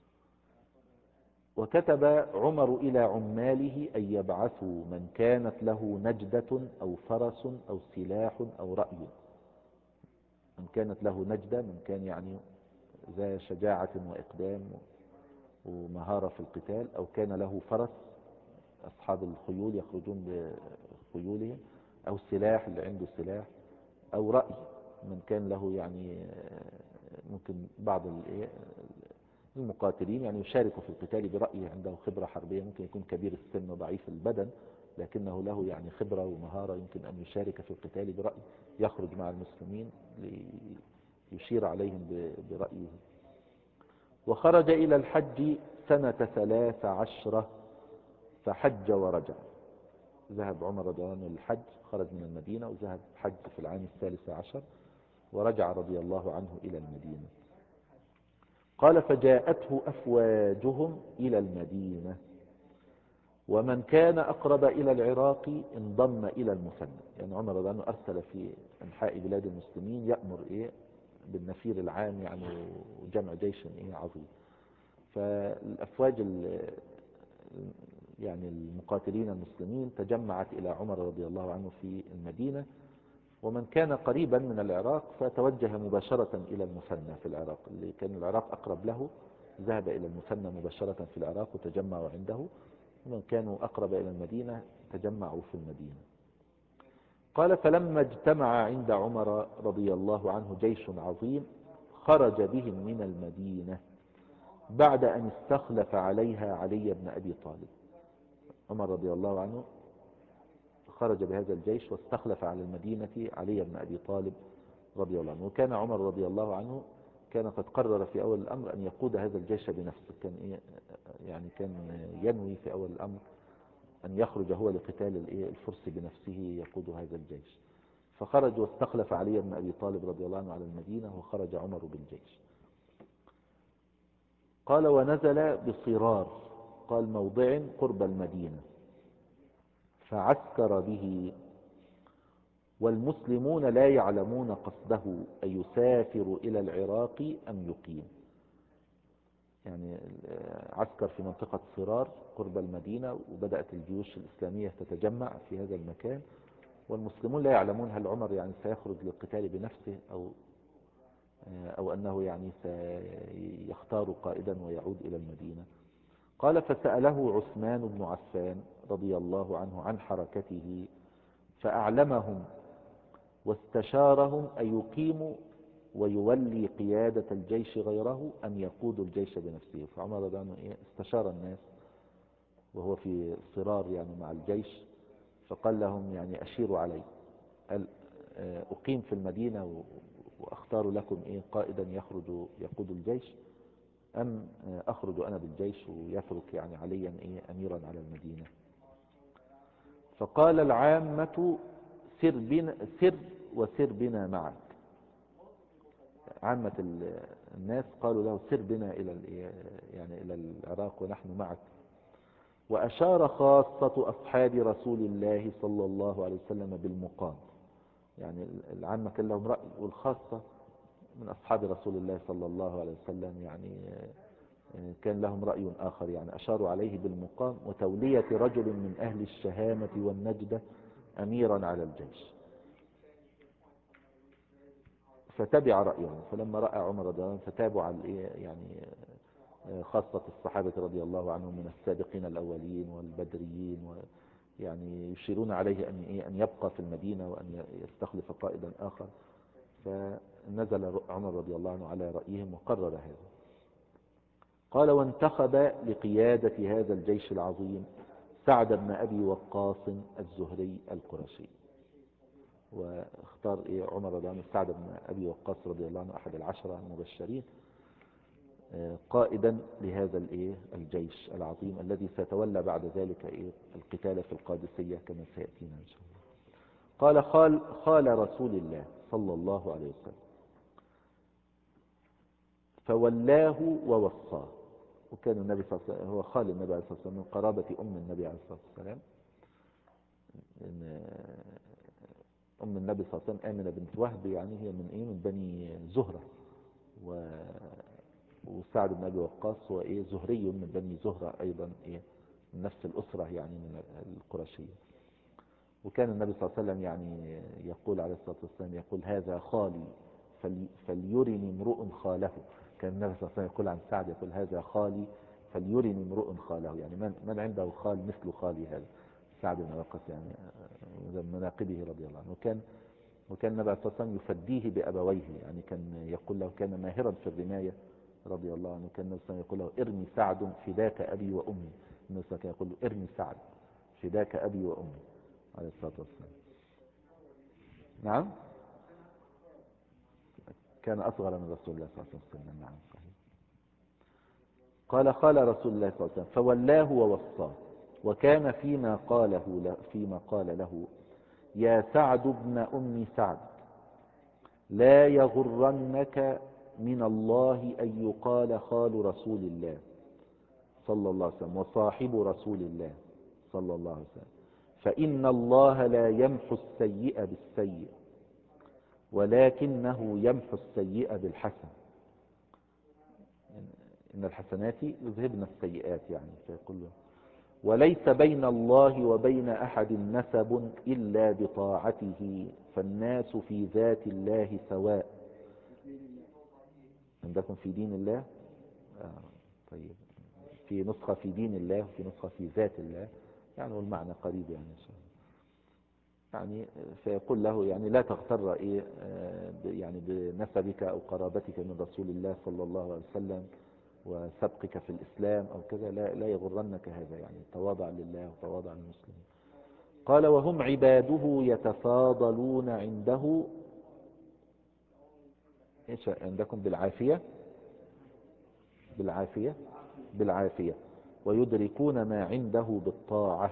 وكتب عمر إلى عماله أن يبعثوا من كانت له نجدة أو فرس أو سلاح أو رأي. من كانت له نجدة، من كان يعني ذا شجاعة وإقدام ومهارة في القتال، أو كان له فرس أصحاب الخيول يخرجون بخيولهم، أو السلاح اللي عنده سلاح، أو رأي من كان له يعني ممكن بعض المقاتلين يعني يشارك في القتال برأيه، عنده خبرة حربية، ممكن يكون كبير السن وضعيف البدن لكنه له يعني خبرة ومهارة، يمكن أن يشارك في القتال برأيه، يخرج مع المسلمين ليشير عليهم برأيه. وخرج إلى الحج سنة 13 فحج ورجع. ذهب عمر رضي الله عنه للحج، خرج من المدينة وذهب حج في العام 13 ورجع رضي الله عنه إلى المدينة. قال فجاءته أفواجهم إلى المدينة، ومن كان أقرب إلى العراق انضم إلى المثنى. يعني عمر رضي الله عنه أرسل في أنحاء بلاد المسلمين يأمر بالنفير العام يعني وجمع جيش عظيم. فالأفواج يعني المقاتلين المسلمين تجمعت إلى عمر رضي الله عنه في المدينة، ومن كان قريبا من العراق فتوجه مباشرة إلى المثنى في العراق، اللي كان العراق أقرب له ذهب إلى المثنى مباشرة في العراق وتجمعوا عنده، ومن كانوا أقرب إلى المدينة تجمعوا في المدينة. قال فلما اجتمع عند عمر رضي الله عنه جيش عظيم خرج بهم من المدينة بعد أن استخلف عليها علي بن أبي طالب. عمر رضي الله عنه خرج بهذا الجيش واستخلف على المدينة علي بن أبي طالب رضي الله عنه. وكان عمر رضي الله عنه كان قد قرر في أول الأمر أن يقود هذا الجيش بنفسه، كان ينوي في أول الأمر أن يخرج هو لقتال الفرس بنفسه يقود هذا الجيش. فخرج واستخلف علي بن أبي طالب رضي الله عنه على المدينة، وخرج عمر بالجيش. قال ونزل بصرار، قال موضع قرب المدينة، فعسكر به، والمسلمون لا يعلمون قصده أيسافر إلى العراق أم يقيم. يعني عسكر في منطقة صرار قرب المدينة، وبدأت الجيوش الإسلامية تتجمع في هذا المكان، والمسلمون لا يعلمون هل عمر يعني سيخرج للقتال بنفسه أو أنه يعني سيختار قائدا ويعود إلى المدينة. قال فسأله عثمان بن عفان رضي الله عنه عن حركته فأعلمهم واستشارهم أيقيم ويولي قيادة الجيش غيره أم يقود الجيش بنفسه. فعمر رضي الله عنه استشار الناس وهو في صرار يعني مع الجيش، فقال لهم يعني أشيروا علي، قال أقيم في المدينة وأختار لكم قائدا يخرج يقود الجيش، أم أخرج أنا بالجيش ويترك يعني عليا أميرا على المدينة. فقال العامة سر بنا، سر وسر بنا معك. عامة الناس قالوا له سر بنا يعني إلى العراق ونحن معك. وأشار خاصة أصحاب رسول الله صلى الله عليه وسلم بالمقام. يعني العامة كان لهم رأي، والخاصة من أصحاب رسول الله صلى الله عليه وسلم يعني كان لهم رأي آخر، يعني أشاروا عليه بالمقام وتولية رجل من أهل الشهامة والنجدة أميرا على الجيش. فتبع رأيهم، فلما رأى عمر رضي الله عنه فتابوا على يعني خاصة الصحابة رضي الله عنهم من السابقين الأولين والبدريين، يعني يشيرون عليه أن يبقى في المدينة وأن يستخلف قائدا آخر. فنزل عمر رضي الله عنه على رأيهم وقرر هذا. قال: وانتخب لقيادة هذا الجيش العظيم سعد بن أبي وقاص الزهري القرشي. واختار عمر رضي الله عنه سعد بن أبي وقاص رضي الله عنه أحد العشرة المبشرين قائدا لهذا الجيش العظيم الذي سيتولى بعد ذلك القتال في القادسية كما سيأتينا إن شاء الله. قال: خال رسول الله صلى الله عليه وسلم فولاه ووصاه. وكان النبي صلى الله عليه وسلم هو خال النبي عليه الصلاة والسلام من قرابة أم النبي عليه الصلاة والسلام. أم النبي صلى الله عليه وسلم آمنة بنت وهب، يعني هي من بني زهرة. وسعد بن أبي وقاص هو زهري من بني زهرة أيضا من نفس الأسرة يعني من القرشية. وكان النبي صلى الله عليه وسلم يعني يقول عليه الصلاة والسلام يقول: هذا خالي فليرني امرؤ خاله. كان النبي صلى الله عليه وسلم يقول عن سعد يقول: هذا خالي فليرني امرؤ خاله. يعني من عنده خال مثل خالي هذا سعد بن وقاص، يعني من مناقبه رضي الله عنه. وكان النبي صلى الله عليه وسلم يفديه بأبويه، يعني كان يقول له كان ماهرا في الرماية رضي الله عنه. كان النبي صلى الله عليه وسلم يقول له: ارمي سعد فداك أبي وأمي. النبي صلى الله عليه وسلم يقول له: ارمي سعد فداك أبي وأمي عليه الصلاة والسلام. نعم، كان أصغر من رسول الله صلى الله عليه وسلم. نعم صحيح. قال رسول الله صلى الله عليه وسلم فولاه ووصاه. وكان فيما قال له: يا سعد بن أم سعد، لا يغرنك من الله أن يقال خال رسول الله صلى الله عليه وسلم وصاحب رسول الله صلى الله عليه وسلم، فإن الله لا يمحو السيئة بالسيء ولكنه يمحو السيئة بالحسن. إن الحسنات يذهبن السيئات، يعني فيقول له: وليس بين الله وبين أحد نسب إلا بطاعته، فالناس في ذات الله سواء. عندكم في دين الله طيب، في نسخة في دين الله وفي نسخة في ذات الله، يعني والمعنى قريب يعني إن شاء الله. يعني فيقول له يعني لا تغتر يعني بنسبك أو قرابتك من رسول الله صلى الله عليه وسلم وسبقك في الإسلام أو كذا، لا يغرنك هذا، يعني تواضع لله وتواضع للمسلمين. قال: وهم عباده يتفاضلون عنده. إيش عندكم بالعافية؟ بالعافية ويدركون ما عنده بالطاعة.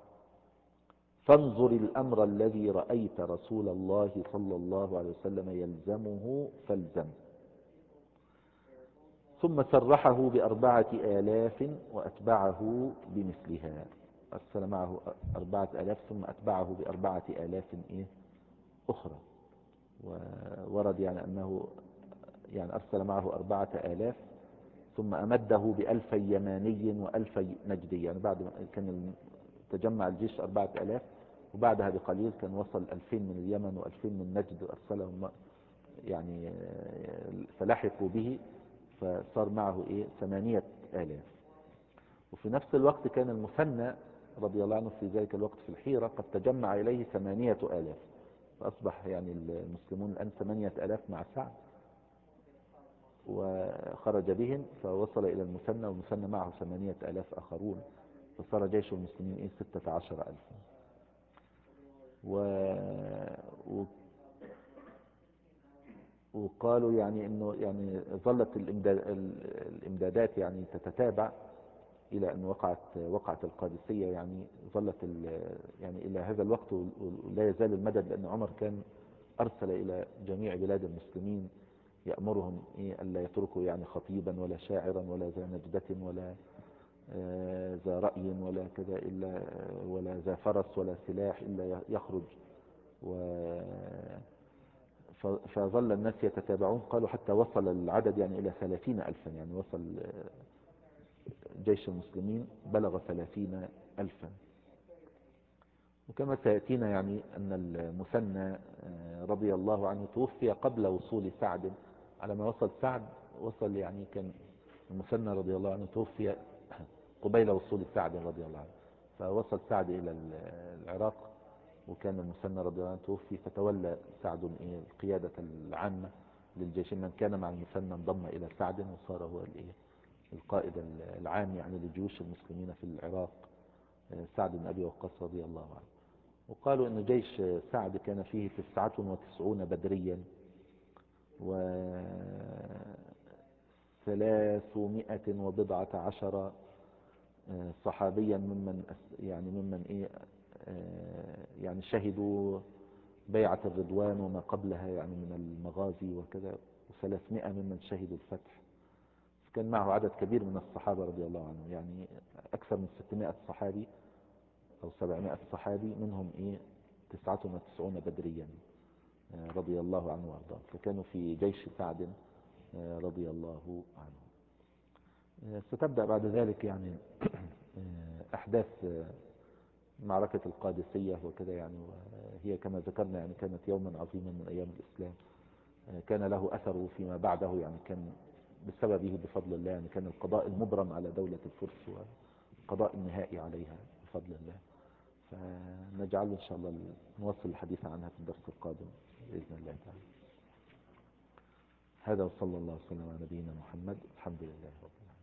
فانظر الأمر الذي رأيت رسول الله صلى الله عليه وسلم يلزمه فالزم. ثم سرحه ب4,000 وأتبعه بمثلها. أرسل معه 4,000 ثم أتبعه ب4,000 أخرى. وورد يعني أنه يعني أرسل معه 4,000 ثم أمده ب1,000 يماني و1,000 نجدي. يعني بعد ما كان تجمع الجيش 4,000 وبعدها بقليل كان وصل 2,000 من اليمن و2,000 من نجد، أرسلهم يعني فلحقوا به، فصار معه 8,000. وفي نفس الوقت كان المثنى رضي الله عنه في ذلك الوقت في الحيرة قد تجمع إليه 8,000، فأصبح يعني المسلمون الآن 8,000 مع سعد، وخرج بهم فوصل إلى المثنى، والمثنى معه 8,000 آخرون، فصار جيش المسلمين 16,000. وقالوا يعني انه يعني ظلت الامدادات يعني تتتابع، إلى أن وقعت القادسية. يعني ظلت يعني إلى هذا الوقت ولا يزال المدد، لأن عمر كان أرسل إلى جميع بلاد المسلمين يأمرهم ألا يتركوا يعني خطيبا ولا شاعرا ولا ذا نجدة ولا ذا رأي ولا كذا إلا ولا ذا فرس ولا سلاح إلا يخرج. فظل الناس يتتابعون، قالوا حتى وصل العدد يعني إلى 30,000. يعني وصل جيش المسلمين بلغ 30,000. وكما سيأتينا يعني أن المثنى رضي الله عنه توفي قبل وصول سعد. على ما وصل سعد وصل يعني كان المثنى رضي الله عنه توفي قبيل وصول سعد رضي الله عنه. فوصل سعد إلى العراق، وكان المثنى رضي الله عنه توفي، فتولى سعد القيادة العامة للجيش. من كان مع المثنى انضم إلى سعد وصار هو القائد العام يعني لجيوش المسلمين في العراق، سعد بن أبي وقاص رضي الله عنه. وقالوا أن جيش سعد كان فيه 99 بدريا و310 صحابيا يعني شهدوا بيعة الرضوان وما قبلها يعني من المغازي وكذا، و300 ممن شهدوا الفتح. كان معه عدد كبير من الصحابة رضي الله عنهم، يعني أكثر من 600 صحابي أو 700 صحابي، منهم 99 بدريا رضي الله عنه وارضاه. فكانوا في جيش سعد رضي الله عنه. ستبدأ بعد ذلك يعني أحداث معركة القادسية وكذا يعني. وهي كما ذكرنا يعني كانت يوما عظيما من أيام الإسلام، كان له أثره فيما بعده. يعني كان بسببه بفضل الله يعني كان القضاء المبرم على دولة الفرس والقضاء النهائي عليها بفضل الله. فنجعل إن شاء الله نواصل الحديث عنها في الدرس القادم بإذن الله تعالى. هذا وصلى الله وسلم على نبينا محمد. الحمد لله رب العالمين.